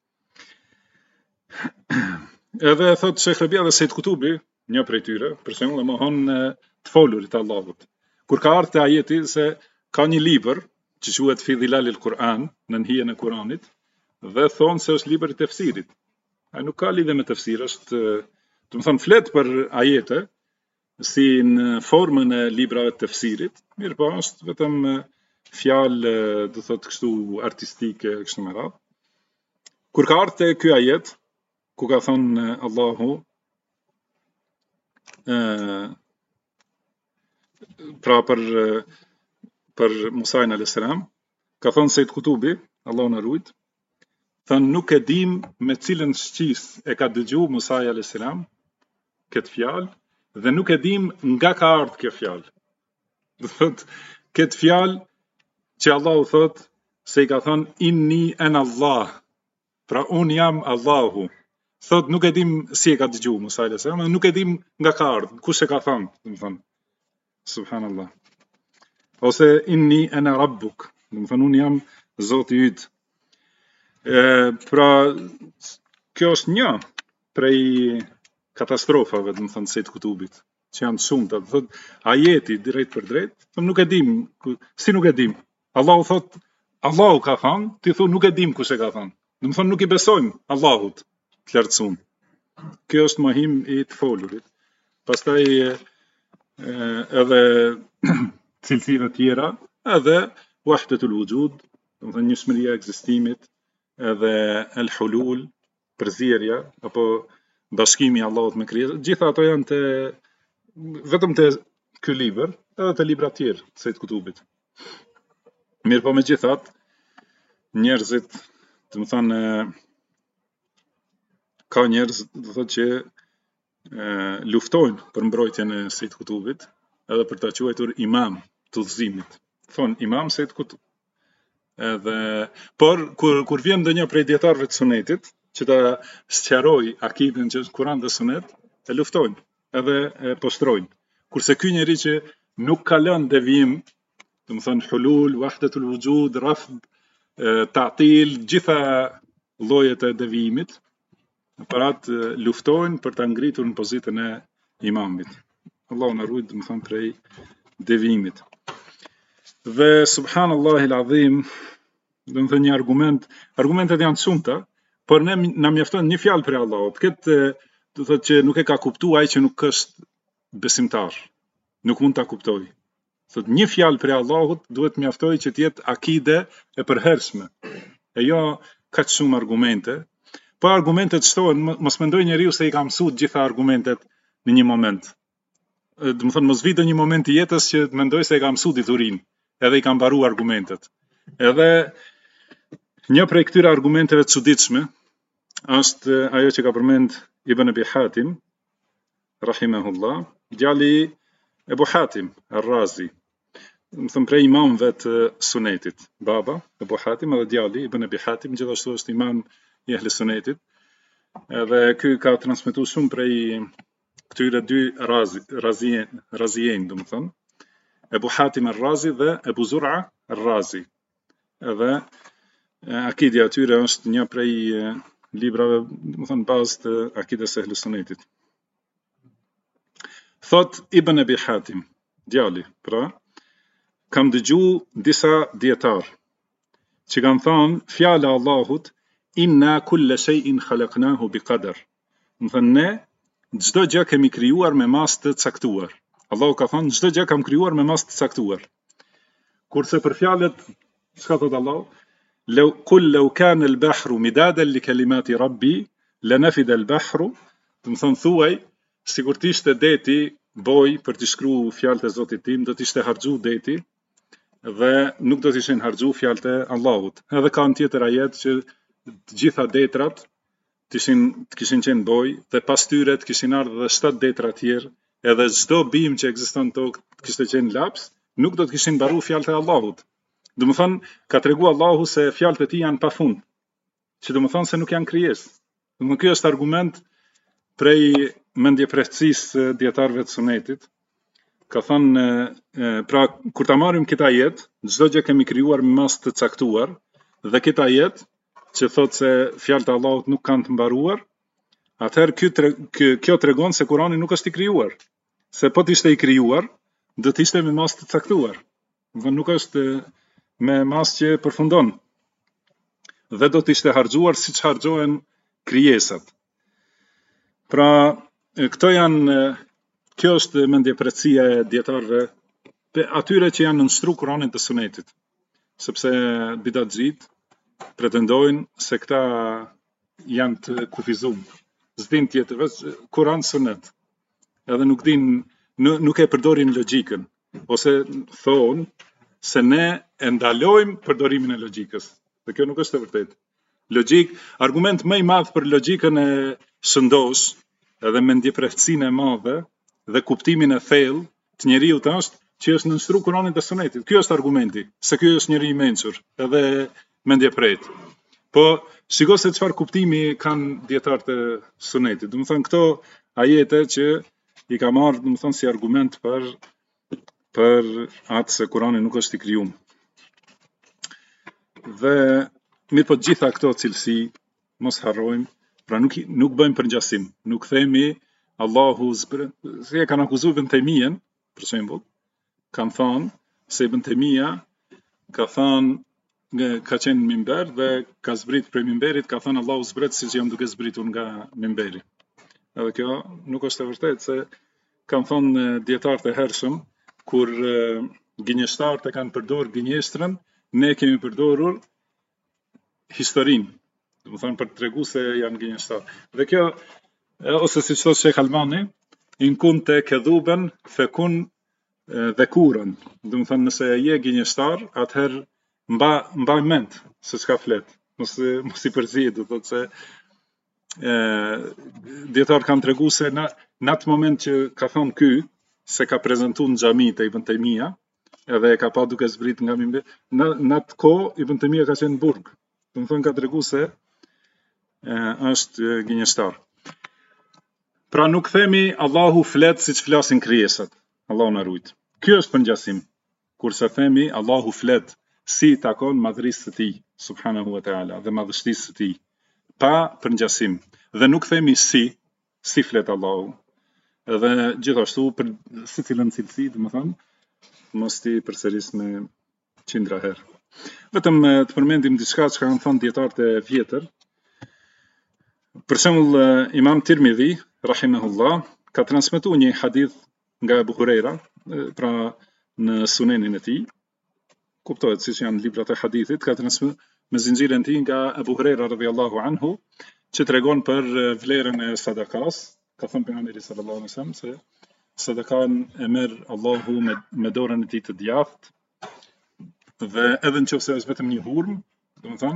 Edhe thot Sheikh Rabia dhe Sejt Kutubi, një prej tyre, për shembull, e mohon të folurit të Allahut. Kur ka ardhur te ajeti se ka një libër që quhet Fi Dhilalil Kur'an, në hijen e Kur'anit, dhe thonë se është libër i tefsirit. Ai nuk ka lidhje me tefsir, është, do të thonë flet për ajete si në formën e librave të tefsirit, mirë po është vetëm fjalë, do thotë kështu artistike kështu me radhë. Kur ka ardhur te ky ajet, ku ka thonë Allahu pra për Musa alayhis salam, ka thonë Sejt Kutubi, Allahu na ruajt, thënë nuk e dim me cilën shqis e ka dëgju Musa alayhis salam këtë fjalë dhe nuk e dim nga ka ardhur kjo fjalë. Do thotë këtë fjalë që Allahu thotë se i ka thonë inni ana Allah, pra unë jam Allahu. Thotë nuk e dim si e ka dëgju Musa alayhis salam, nuk e dim nga ka ardhur, kush e ka thënë, do të thonë. Subhanallah. Ose inni ana rabbuk, do të thonë unë jam Zoti yt. Pra kjo është një prej katastrofave, do të thonë Sejt Kutubit, që janë shumëta. Do thotë ajeti drejt për drejt, nuk e dim, si nuk e dim. Allahu thotë, Allahu ka thënë, ti thu nuk e dim kush e ka thënë. Do të thonë nuk i besojmë Allahut të lartësuar. Kjo është mohim i të folurit. Pastaj edhe cilësive tjera, edhe wahdatul wujud, do të thonë njëshmëria e ekzistimit, edhe el-hulul, përzierja apo bashkimi i Allahut me krijesat. Gjitha ato janë vetëm te ky libër, edhe te libra të tjerë të Sejt Kutubit. Mirë po megjithatë, njerëzit, do të thonë ka njerëz, do thotë që luftojnë për mbrojtjen e Sejt Kutubit, edhe për ta quajtur imam të udhëzimit. Thon imam Sejt Kutub. Edhe por kur vjen ndonjë prej dietarëve të sunetit që ta sqaroj akiden që është Kur'an dhe Sunet, e luftojnë, edhe e postrojnë. Kurse ky njeri që nuk ka lënë devijim, do të thonë hulul, wahdatul wujud, rafd, ta'til, gjitha llojet e devijimit, për atë luftojnë për ta ngritur në pozitën e imamit. Allahu na ruaj, do të thonë prej devijimit. Dhe subhanallahil azim, do të thonë një argumentet janë shumëta, por ne na mjafton një fjalë për Allahut. Këtë do thotë që nuk e ka kuptuar ai që nuk është besimtar. Nuk mund ta kuptojë. Thotë një fjalë për Allahut duhet mjaftojë që të jetë akide e përhershme. E jo kaq shumë argumente. Po argumentet shtohen, mos mendoj njeriu se i ka mësuar të gjitha argumentet në një moment. Do të thonë mos vite një moment i jetës që të mendoj se i ka mësuar diturinë, edhe i ka mbaruar argumentet. Edhe një prej këtyre argumenteve të çuditshme është ajo që ka përmend Ibn Abi Hatim rahimahullah, djali Ebu Hatim Ar-Razi, më thënë prej imamëve të sunetit, baba Ebu Hatim edhe djali Ibn Abi Hatim gjithashtu është imam i ehli sunetit, edhe ky ka transmetuar shumë prej këtyre dy razien, do më thënë, Ebu Hatim Ar-Razi dhe Ebu Zur'a Ar-Razi. Edhe akidja atyre është një prej librave, do më thënë, bazë të akides e ehli sunetit. Thot Ibn Abi Hatim, djali, pra, kam dëgju disa dietar që kanë thënë fjala e Allahut inna kulla shay'in khalaqnahu biqadar. Do thënë ne çdo gjë kemi krijuar me mas të caktuar. Allahu ka thënë çdo gjë kam krijuar me mas të caktuar. Kurse për fjalët çka thot Allahu? Law kana al-bahru midadan li kalimati rabbi lanafida al-bahru. Do thënë thuaj sikur të ishte deti boj për të shkruar fjalët e Zotit tim, do të ishte harxhu deti dhe nuk do të ishin harxhu fjalët e Allahut. Edhe ka një tjetër ajet që të gjitha detrat të kishin qenë boj dhe pas tyre të kishin ardhur edhe 7 detra tjerë, edhe çdo bim që ekziston tokë kishte qenë laps, nuk do të kishin mbaruar fjalët e Allahut. Do të thonë ka treguar Allahu se fjalët e tij janë pafund, që do të thonë se nuk janë krijesë. Do të thonë ky është argument prej mendjeprehtësisë dietarëve të sunetit. Ka thënë, pra kur ta marrim këtë ajet, çdo gjë kemi krijuar me mas të caktuar, dhe këtë ajet që thotë se fjalët e Allahut nuk kanë të mbaruar, atëherë kjo tregon se Kurani nuk është i krijuar. Se po të ishte i krijuar, do të ishte me mas të caktuar. Dhe nuk është me mas që përfundon. Dhe do të ishte harxuar siç harxohen krijesat. Pra, kjo është mendjeprehtësia e dietarëve atyre që janë nënshtruar Kur'anit dhe Sunetit, sepse bidatxhit pretendojnë se këta janë të kufizuar, s'din tjetër veç Kur'an Sunet, edhe nuk e përdorin logjikën, ose thonë se ne e ndalojmë përdorimin e logjikës, dhe kjo nuk është e vërtetë. Argument më i madh për logjikën e shëndosh, edhe mendjeprehtësinë e madhe dhe kuptimin e thellë të njeriu është që është nënshtruar Kur'anit dhe Sunetit. Ky është argumenti, se ky është njeri i mençur, edhe mendjeprejt. Po, shiko se çfarë kuptimi kanë dietarët e Sunetit. Do të thonë këto ajete që i ka marrë, do të thonë si argument për atë se Kur'ani nuk është i krijuar. Dhe mirë po të gjitha këto cilësi mos harrojmë, pra nuk bëjmë përngjasim, nuk themi Allahu se e kanë akuzuar Ibn Taymiyën, për shembull, kanë thënë se Ibn Taymija ka thënë, ka qenë në mimber dhe ka zbrit prej mimberit, ka thënë Allahu zbret siç jam duke zbritur nga mimberi. Edhe kjo nuk është e vërtetë, se kanë thënë dietarët e hershëm, kur gënjeshtarët e kanë përdorur gënjeshtrën, ne kemi përdorur historinë, do të thonë për të treguar se janë gënjeshtar. Dhe kjo, ose siç thotë Sheikh Albani, in kunte kedhuben fekun dhekuran, do të thonë nëse je gënjeshtar, atëherë mbaj mend se çka flet, mos i përzihet, do thotë se dietar kanë treguar se në atë moment që ka thonë ky se ka prezantuar në xhami te Ibn Taymija, edhe e ka pa duke zbrit nga mimber, në atë kohë Ibn Taymija ka qenë në burg, do të thonë ka treguar se është gënjeshtar. Pra nuk themi Allahu flet siç flasin krijesat, Allahu na ruaj. Ky është përngjasim. Kurse themi Allahu flet si takon madhërisë së tij, subhanahu wa taala, dhe madhështisë së tij, pa përngjasim. Dhe nuk themi si flet Allahu. Edhe gjithashtu për secilën cilësi, domethënë, mos ti përsëris me qindra herë. Vetëm të përmendim diçka që kanë thënë dietarët e vjetër. Për shembull, Imam Tirmidhi rahimahullah ka transmetuar një hadith nga Abu Huraira, pra në Sunenin e tij, kuptohet siç janë librat e hadithit, ka transmetuar me zinxhirin e tij nga Abu Huraira radhiyallahu anhu, që tregon për vlerën e sadakas. Ka thënë pejgamberi sallallahu alaihi wasallam se sadakan e merr Allahu me dorën e tij të djathtë, dhe edhe nëse është vetëm një hurm, do të thonë,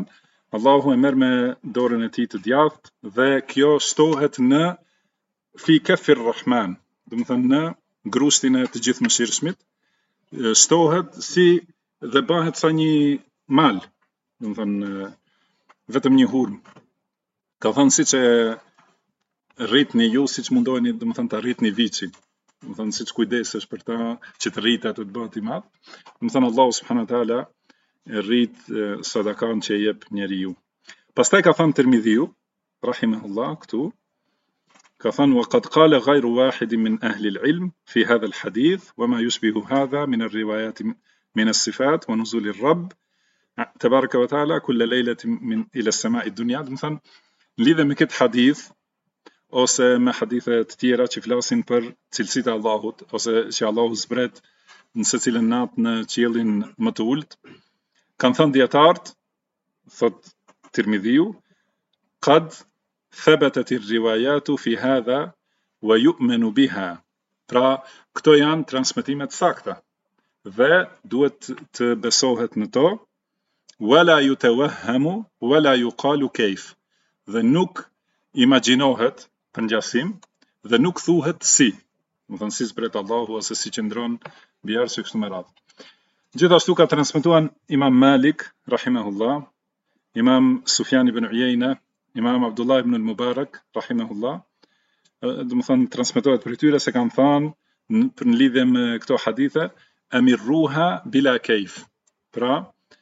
Allahu e merr me dorën e tij të djathtë dhe kjo shtohet në fi kafir Rahman, do të thënë në grushtin e të gjithë mëshirshmit, shtohet si dhe bëhet sa një mal, do të thënë vetëm një hurm. Ka thënë siç e rritni ju, siç mundoheni, do të thënë ta rritni viçin. Do të thënë siç kujdesesh për ta që të rritet të bëhet i madh. Do të thënë Allahu subhanahu wa taala e rrit sadakan që e jep njeriu. Pastaj ka thënë Tirmidhiu rahimahullah këtu, ka thënë وقد قال غير واحد من أهل العلم في هذا الحديث وما يشبه هذا من الروايات من الصفات ونزول الرب تبارك وتعالى كل ليلة من إلى السماء الدنيا. Do të thënë lidhe me këtë hadith ose me hadithe të tjera që flasin për cilësitë e Allahut ose që Allahu zbret në secilën natë në qiellin më të ulët, kanë thënë dietarët, thot Tirmidhiu, qad thabatat ar-riwayatu fi hadha wa yu'manu biha. Pra këto janë transmetime të sakta dhe duhet të besohet në to, wala yutawahhamu wala yuqalu kayf, dhe nuk imagjinohet për ngjasim dhe nuk thuhet si, do thënë si zbret Allahu ose si qëndron mbi arsh kështu me radhë. Gjithashtu ka transmetuar Imam Malik rahimahullah, Imam Sufjan ibn Uyayna, Imam Abdullah ibn al-Mubarak rahimahullah, do të thënë transmetohet për tyre se kanë thënë për në lidhje me këto hadithe, amirruha bila kayf. Pra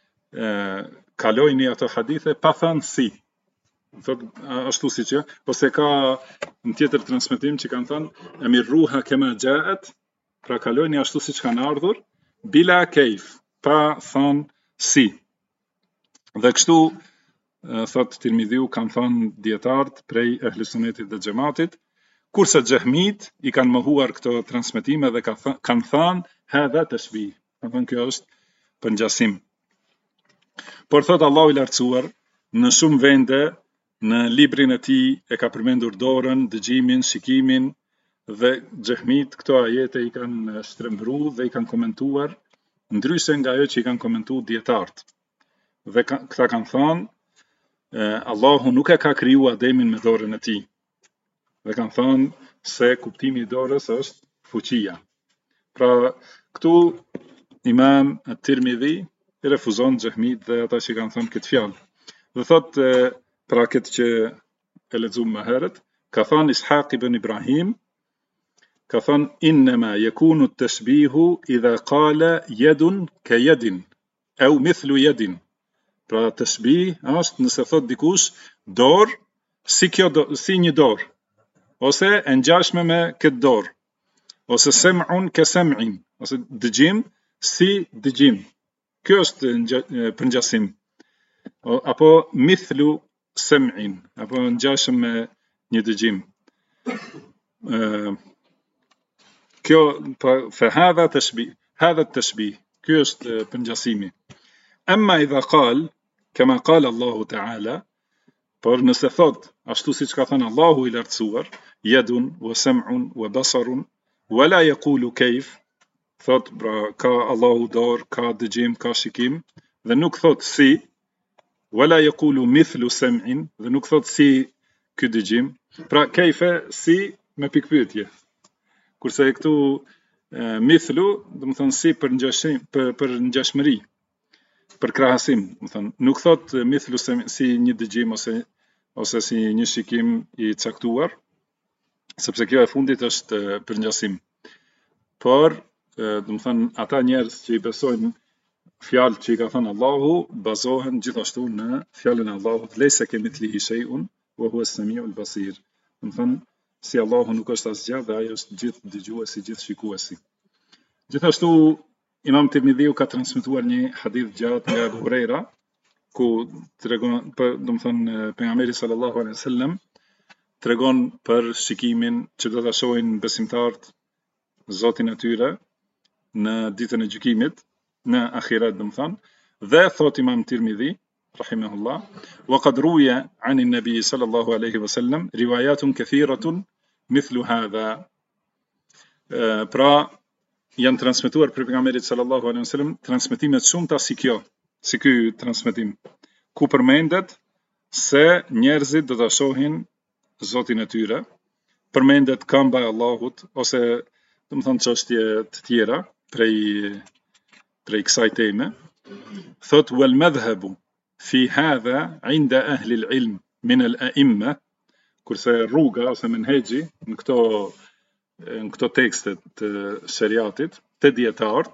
kalojni ato hadithe pa thënë si. Thot ashtu siç është, ose ka në tjetër transmetim që kanë thënë amirruha kama jaat, pra kalojni ashtu siç kanë ardhur, bila kayf, pa thënë si. Dhe kështu thot Tirmidhiu kanë thënë dietarët prej ehli sunnetit dhe xhamatit, kurse xehmit i kanë mohuar këto transmetime dhe kanë thënë hadha tashbih. Kanë thënë kjo është pengjasim. Por thot Allahu i lartësuar në shumë vende në librin e tij e ka përmendur dorën, dëgjimin, shikimin, dhe xehmit këto ajete i kanë shtrembruar dhe i kanë komentuar ndryshe nga ajo që i kanë komentuar dietarët. Dhe këta kanë thënë Allahu nuk e ka kriju Ademin me dorën e tij. Dhe kanë thënë se kuptimi i dorës është fuqia. Pra këtu Imam At-Tirmidhi i refuzon xehmit dhe ata që kanë thënë këtë fjalë. Dhe thot pra këtë që e lexuam më herët, ka thënë Ishaq ibn Ibrahim, ka thënë innama yakunu at-tashbihu idha qala yadun ka yadin au mithlu yadin. Pra tashbih është nëse thot dikush dorë si kjo si një dorë, ose e ngjashme me këtë dorë, ose sam'un ka sam'in, ose dëgjim si dëgjim. Kjo është përngjasim. Apo mithlu sam'in, apo ngjashëm me një dëgjim. Kjo fa hadha tashbih, hadha tashbih. Ky është përngjasimi. Amma idha qal kama qala Allahu ta'ala, por nëse thot ashtu siç ka thënë Allahu i lartësuar, yadun wa sam'un wa basarun wala yaqulu kayf, thot pra ka Allahu dorë, ka dëgjim, ka shikim, dhe nuk thot si, wala yaqulu mithlu sam'in, dhe nuk thot si ky dëgjim. Pra kayfa si me pikpyetje. Kurse këtu mithlu, do të thonë si për ngjashim, për ngjashmëri, për krahasim, do të thonë nuk thot mithlu si një dëgjim ose si një shikim i caktuar, sepse kjo e fundit është përngjasim. Por do të thonë ata njerëz që i besojnë fjalë që i ka thënë Allahu bazohen gjithashtu në fjalën e Allahut, leysa kemithlihi shay'un wa huwa as-sami'ul basir. Do të thonë si Allahu nuk është asgjë dhe ai është gjithë dëgjuesi, gjithë shikuesi. Gjithashtu Imam Tirmidhiu ka transmetuar një hadith gjatë nga Abu Huraira, ku tregon do të thonë pejgamberi sallallahu alaihi wasallam tregon për shikimin që do ta shohin besimtarët Zotin e tyre në ditën e gjykimit, në ahiret do të thonë, dhe thot Imam Tirmidhi rahimahullah, وقد روي عن النبي صلى الله عليه وسلم روايات كثيرة مثل هذا. Pra janë transmetuar për pejgamberit sallallahu alaihi wasallam transmetime të shumta si kjo, si ky transmetim, ku përmendet se njerëzit do ta shohin Zotin e tyre, përmendet këmba e Allahut ose domethënë çështje të tjera prej kësaj teme. Thot wal madhhabu fi hadha inda ahli al-ilm min al-a'imma, kurse rruga ose menhexhi në këto tekste të shariatit të dietarët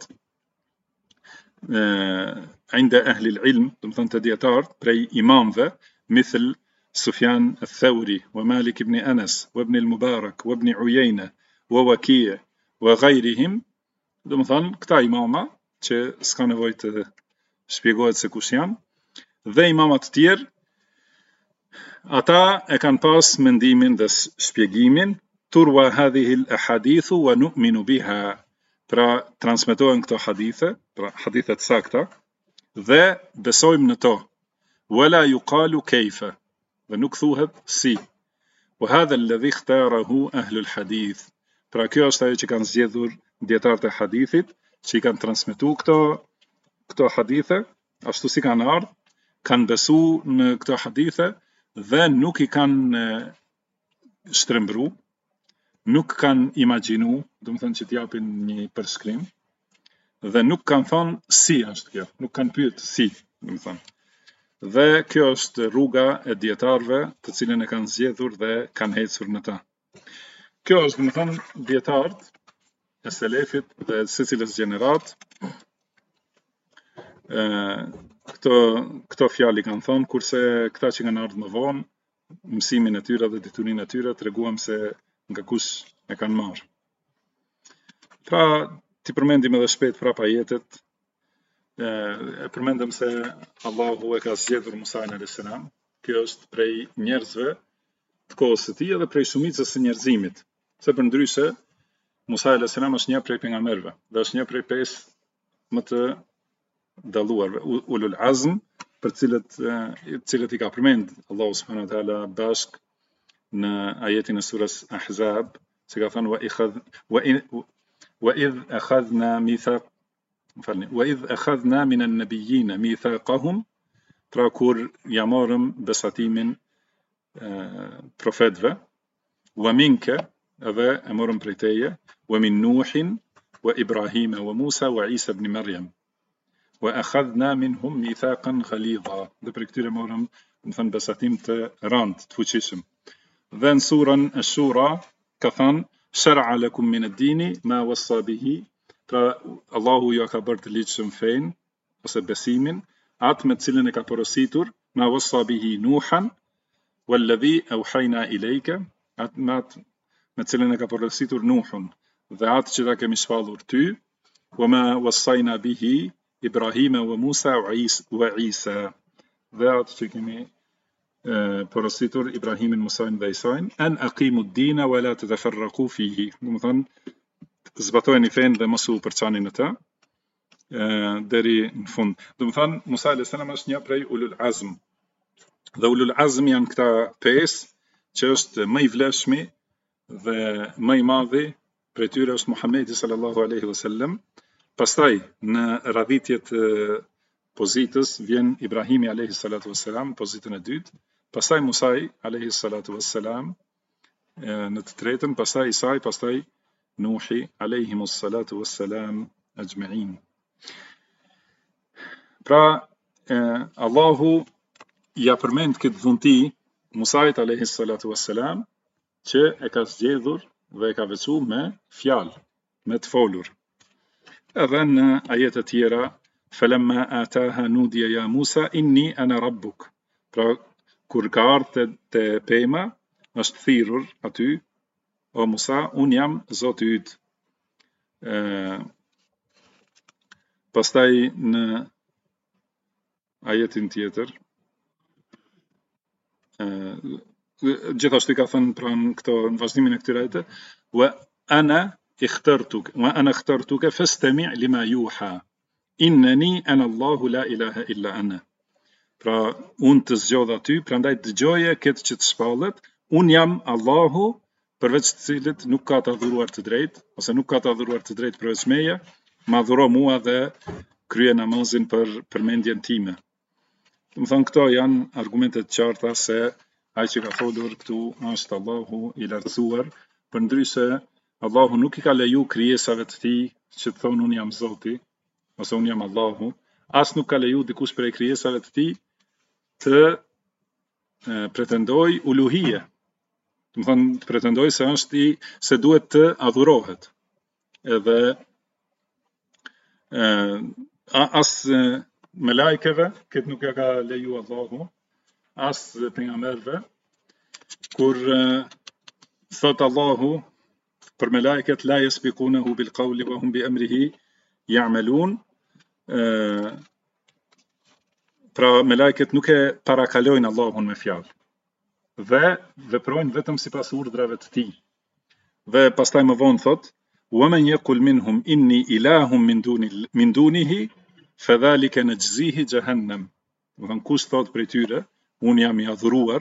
عند أهل العلم domethënë të dietarët prej imamëve مثل سفيان الثوري ومالك بن أنس وابن المبارك وابن عيينة ووكيع وغيرهم domethënë këta imama që s'ka nevojë të shpjegohet se kush janë dhe imamat të tjerë ata e kanë pas mendimin dhe shpjegimin turwa hadhihi al-ahadithu wa nu'minu biha, pra transmetohen këto hadithe, pra hadithet sakta dhe besojmë në to, wala yuqalu kayfa, dhe nuk thuhet si, wa hadha alladhi ikhtarahu ahlu al-hadith, pra kjo është ajo që kanë zgjedhur dietarët e hadithit, që i kanë transmetuar këto hadithe, ashtu si kanë ardhur, kanë besu në këto hadithe dhe nuk i kanë shtrembru, nuk kanë imagjinu, domethënë që t'japin një përshkrim, dhe nuk kanë thonë si është kjo, nuk kanë pyet si, domethënë. Dhe kjo është rruga e dietarëve, të cilën e kanë zgjedhur dhe kanë ecur në ta. Kjo është domethënë dietarët e selefit dhe secilës gjenerat këto fjalë kanë thonë, kurse këta që kanë ardhur më vonë, mësimin e tyre dhe diturinë e tyre treguam se nga kush e kanë marrë. Pra, ti përmendim edhe shpejt prapa ajetet, e përmendëm se Allahu e ka zgjedhur Musa'in a.s. Kjo është prej njerëzve të kohës së tij edhe prej shumicës së njerëzimit, se përndryshe Musa a.s. është një prej pejgamberëve dhe është një prej 5 më të dalluarve, ulul azm, për cilët i ka përmend Allahu subhanahu wa taala bashk në ajetin e surës Ahzab, që ka thënë وإذ أخذنا من النبيين ميثاقهم, pra kur ja morëm besatimin profetëve, wa minka, edhe e morëm prej teje, wa min Nuhin wa Ibrahima wa Musa wa Isa ibn Maryam, wa akhadna minhum mithaqan ghalidha, dhe për këtyre morëm më thënë besatim të rënd, të fuqishëm. Dhe në surën Ash-Shura ka thënë shar'a lakum min ad-dini ma wassa bihi, pra Allahu ju ka bërë të ligjshëm fenë ose besimin atë me cilën e ka porositur ma wassa bihi Nuhan walladhi awhayna ilayka, atë me cilën e ka porositur Nuhun dhe atë që ta kemi shpallur ty, wa ma wassayna bihi Ibrahima wa Musa wa Isa, dhe atë që kemi porositur Ibrahimin, Musain dhe Isain, an aqimu ad-dina wa la tatafarraqu fihi, domethënë zbatojeni fenë dhe mos u përçani në të deri në fund. Domethënë Musa a.s. është një prej ulul azm, dhe ulul azm janë këta 5 që është më i vlefshmi dhe më i madhi prej tyre është Muhamedi sallallahu alaihi wasallam. Pastaj në radhitjet pozitës vjen Ibrahimi alayhi salatu wassalam pozitën e dytë, pastaj Musa alayhi salatu wassalam në të tretën, pastaj Isa, pastaj Nuhi alayhimus salatu wassalam ajma'in. Pra Allahu ja përmend këtë dhunti Musait alayhi salatu wassalam që e ka zgjedhur dhe e ka veçuar me fjalë, me të folur. Edhe në ajete tjera falamma ataha nudiya ya Musa inni ana rabbuk, pra kur ka ardhur te pema është thirrur aty, o Musa, un jam Zoti yt. Pastaj në ajetin tjetër gjithashtu ka thënë pranë këto në vazhdimin e këtyre ajete wa ana ikhtartuka fastami' lima yuha innani ana Allahu la ilaha illa ana, pra unë të zgjodha ty, prandaj dëgjoje këtë që të shpallet, unë jam Allahu përveç të cilit nuk ka të adhuruar të drejtë, ose nuk ka të adhuruar të drejtë përveç meje, ma adhuro mua dhe krye namazin për përmendjen time. Më thënë këto janë argumentet qarta se ai që ka folur këtu është Allahu I lartësuar, përndryshe Allahu nuk I ka leju krijesave të tij që të thonë unë jam Zoti ose unë jam Allahu, as nuk ka leju dikush prej krijesave të tij të pretendoj uluhije. Do të thonë të pretendoj se duhet të adhurohet. Edhe as me lajkeve, këtë nuk ja ka leju Allahu, as pejgamberëve, kur thot Allahu për me lajket la yasbiqunahu bil qawli wa hum bi amrihi ya'malun, pra me lajket nuk e parakalojnë Allahun me fjalë dhe veprojnë vetëm sipas urdhrave të tij. Dhe pastaj më vonë thot wa man yaqul minhum inni ilahum min dunihi fadhalika najzihi jahannam. Do të thonë kush thot prej tyre unë jam I adhuruar,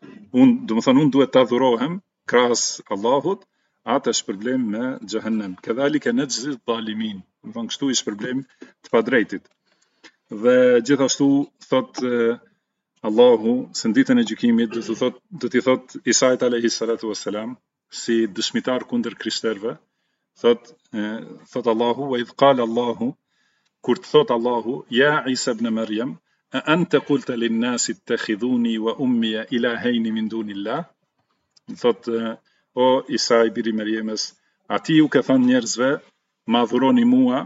unë duhet të adhurohem krahas Allahut, atë është problem me jahannam. Kadhalika najzi dhalimin. Do të thonë kështu është problem të padrejtit. Dhe gjithashtu thot Allahu se në ditën e gjykimit do t'i thot Isait alayhi salatu wassalam si dëshmitar kundër krishterëve, thot Allahu wa idh qala Allahu, kur të thot Allahu ja Isa ibn Maryam a anta qulta lin nas ittakhidhuni wa ummi ilahayn min dunillah, thot o Isa I biri Maryamës, a ti ju ke thënë njerëzve ma adhuroni mua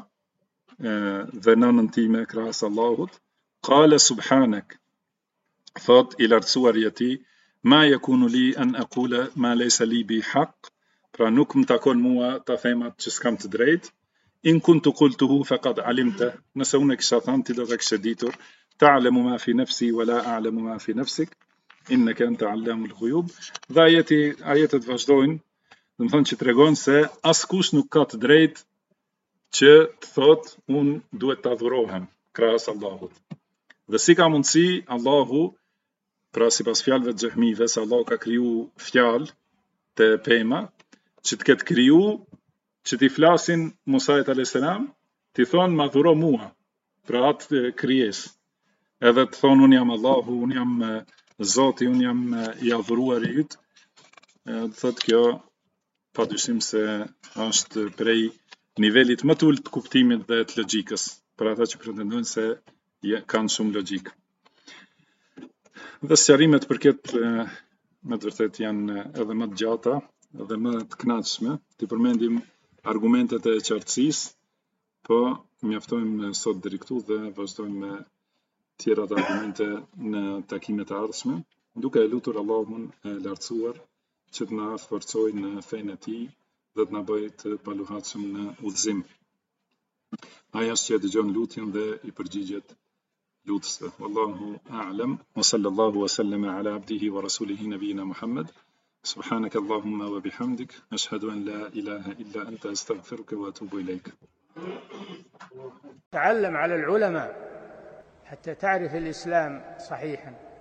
dhe nënën time krahas Allahut, qala subhanak, thot I lartësuar je ti, ma yakunu li an aqula ma laysa li bi haq, pra nuk më takon mua ta them atë që s'kam të drejtë, in kuntu qultuhu faqad alimta, nëse unë kisha thënë ti do ta kishe ditur, ta'lamu ma fi nafsi wa la a'lamu ma fi nafsik, innaka anta allamul ghuyub. Dhe ajetet vazhdojnë, do të thonë që tregon se askush nuk ka të drejtë që të thot unë duhet të adhurohem krahas Allahut. Dhe si ka mundësi Allahu, pra sipas fjalëve të xehmive, se Allahu ka kriju fjalë të pema që të ketë kriju që t'i flasin Musait a.s. t'i thonë ma adhuro mua, pra atë krijesë, edhe të thonë unë jam Allahu, unë jam Zoti, unë jam I adhuruar I yt, thot kjo padyshim se është prej nivelit më të ulët të kuptimit dhe të logjikës, për ata që pretendojnë se kanë shumë logjik. Dhe sqarimet për këtë me të vërtet janë edhe më të gjata edhe më të kënaqshme, të përmendim argumentet e qartësisë, po mjaftojmë sot deri këtu dhe vazhdojmë me tjera të argumente në takimet e ardhshme, duke e lutur Allahun e lartësuar që të na forcojë në fenë e tij dhe të na bëjë të paluhatshëm në udhëzim. Ai është që dëgjon lutjen dhe I përgjigjet lutësve. Wallahu a'lam wa sallallahu wa sallama ala abdihi wa rasulihi nabiyina Muhammad. سبحانك اللهم وبحمدك أشهد أن لا إله إلا أنت أستغفرك وأتوب إليك. تعلم على العلماء حتى تعرف الإسلام صحيحا.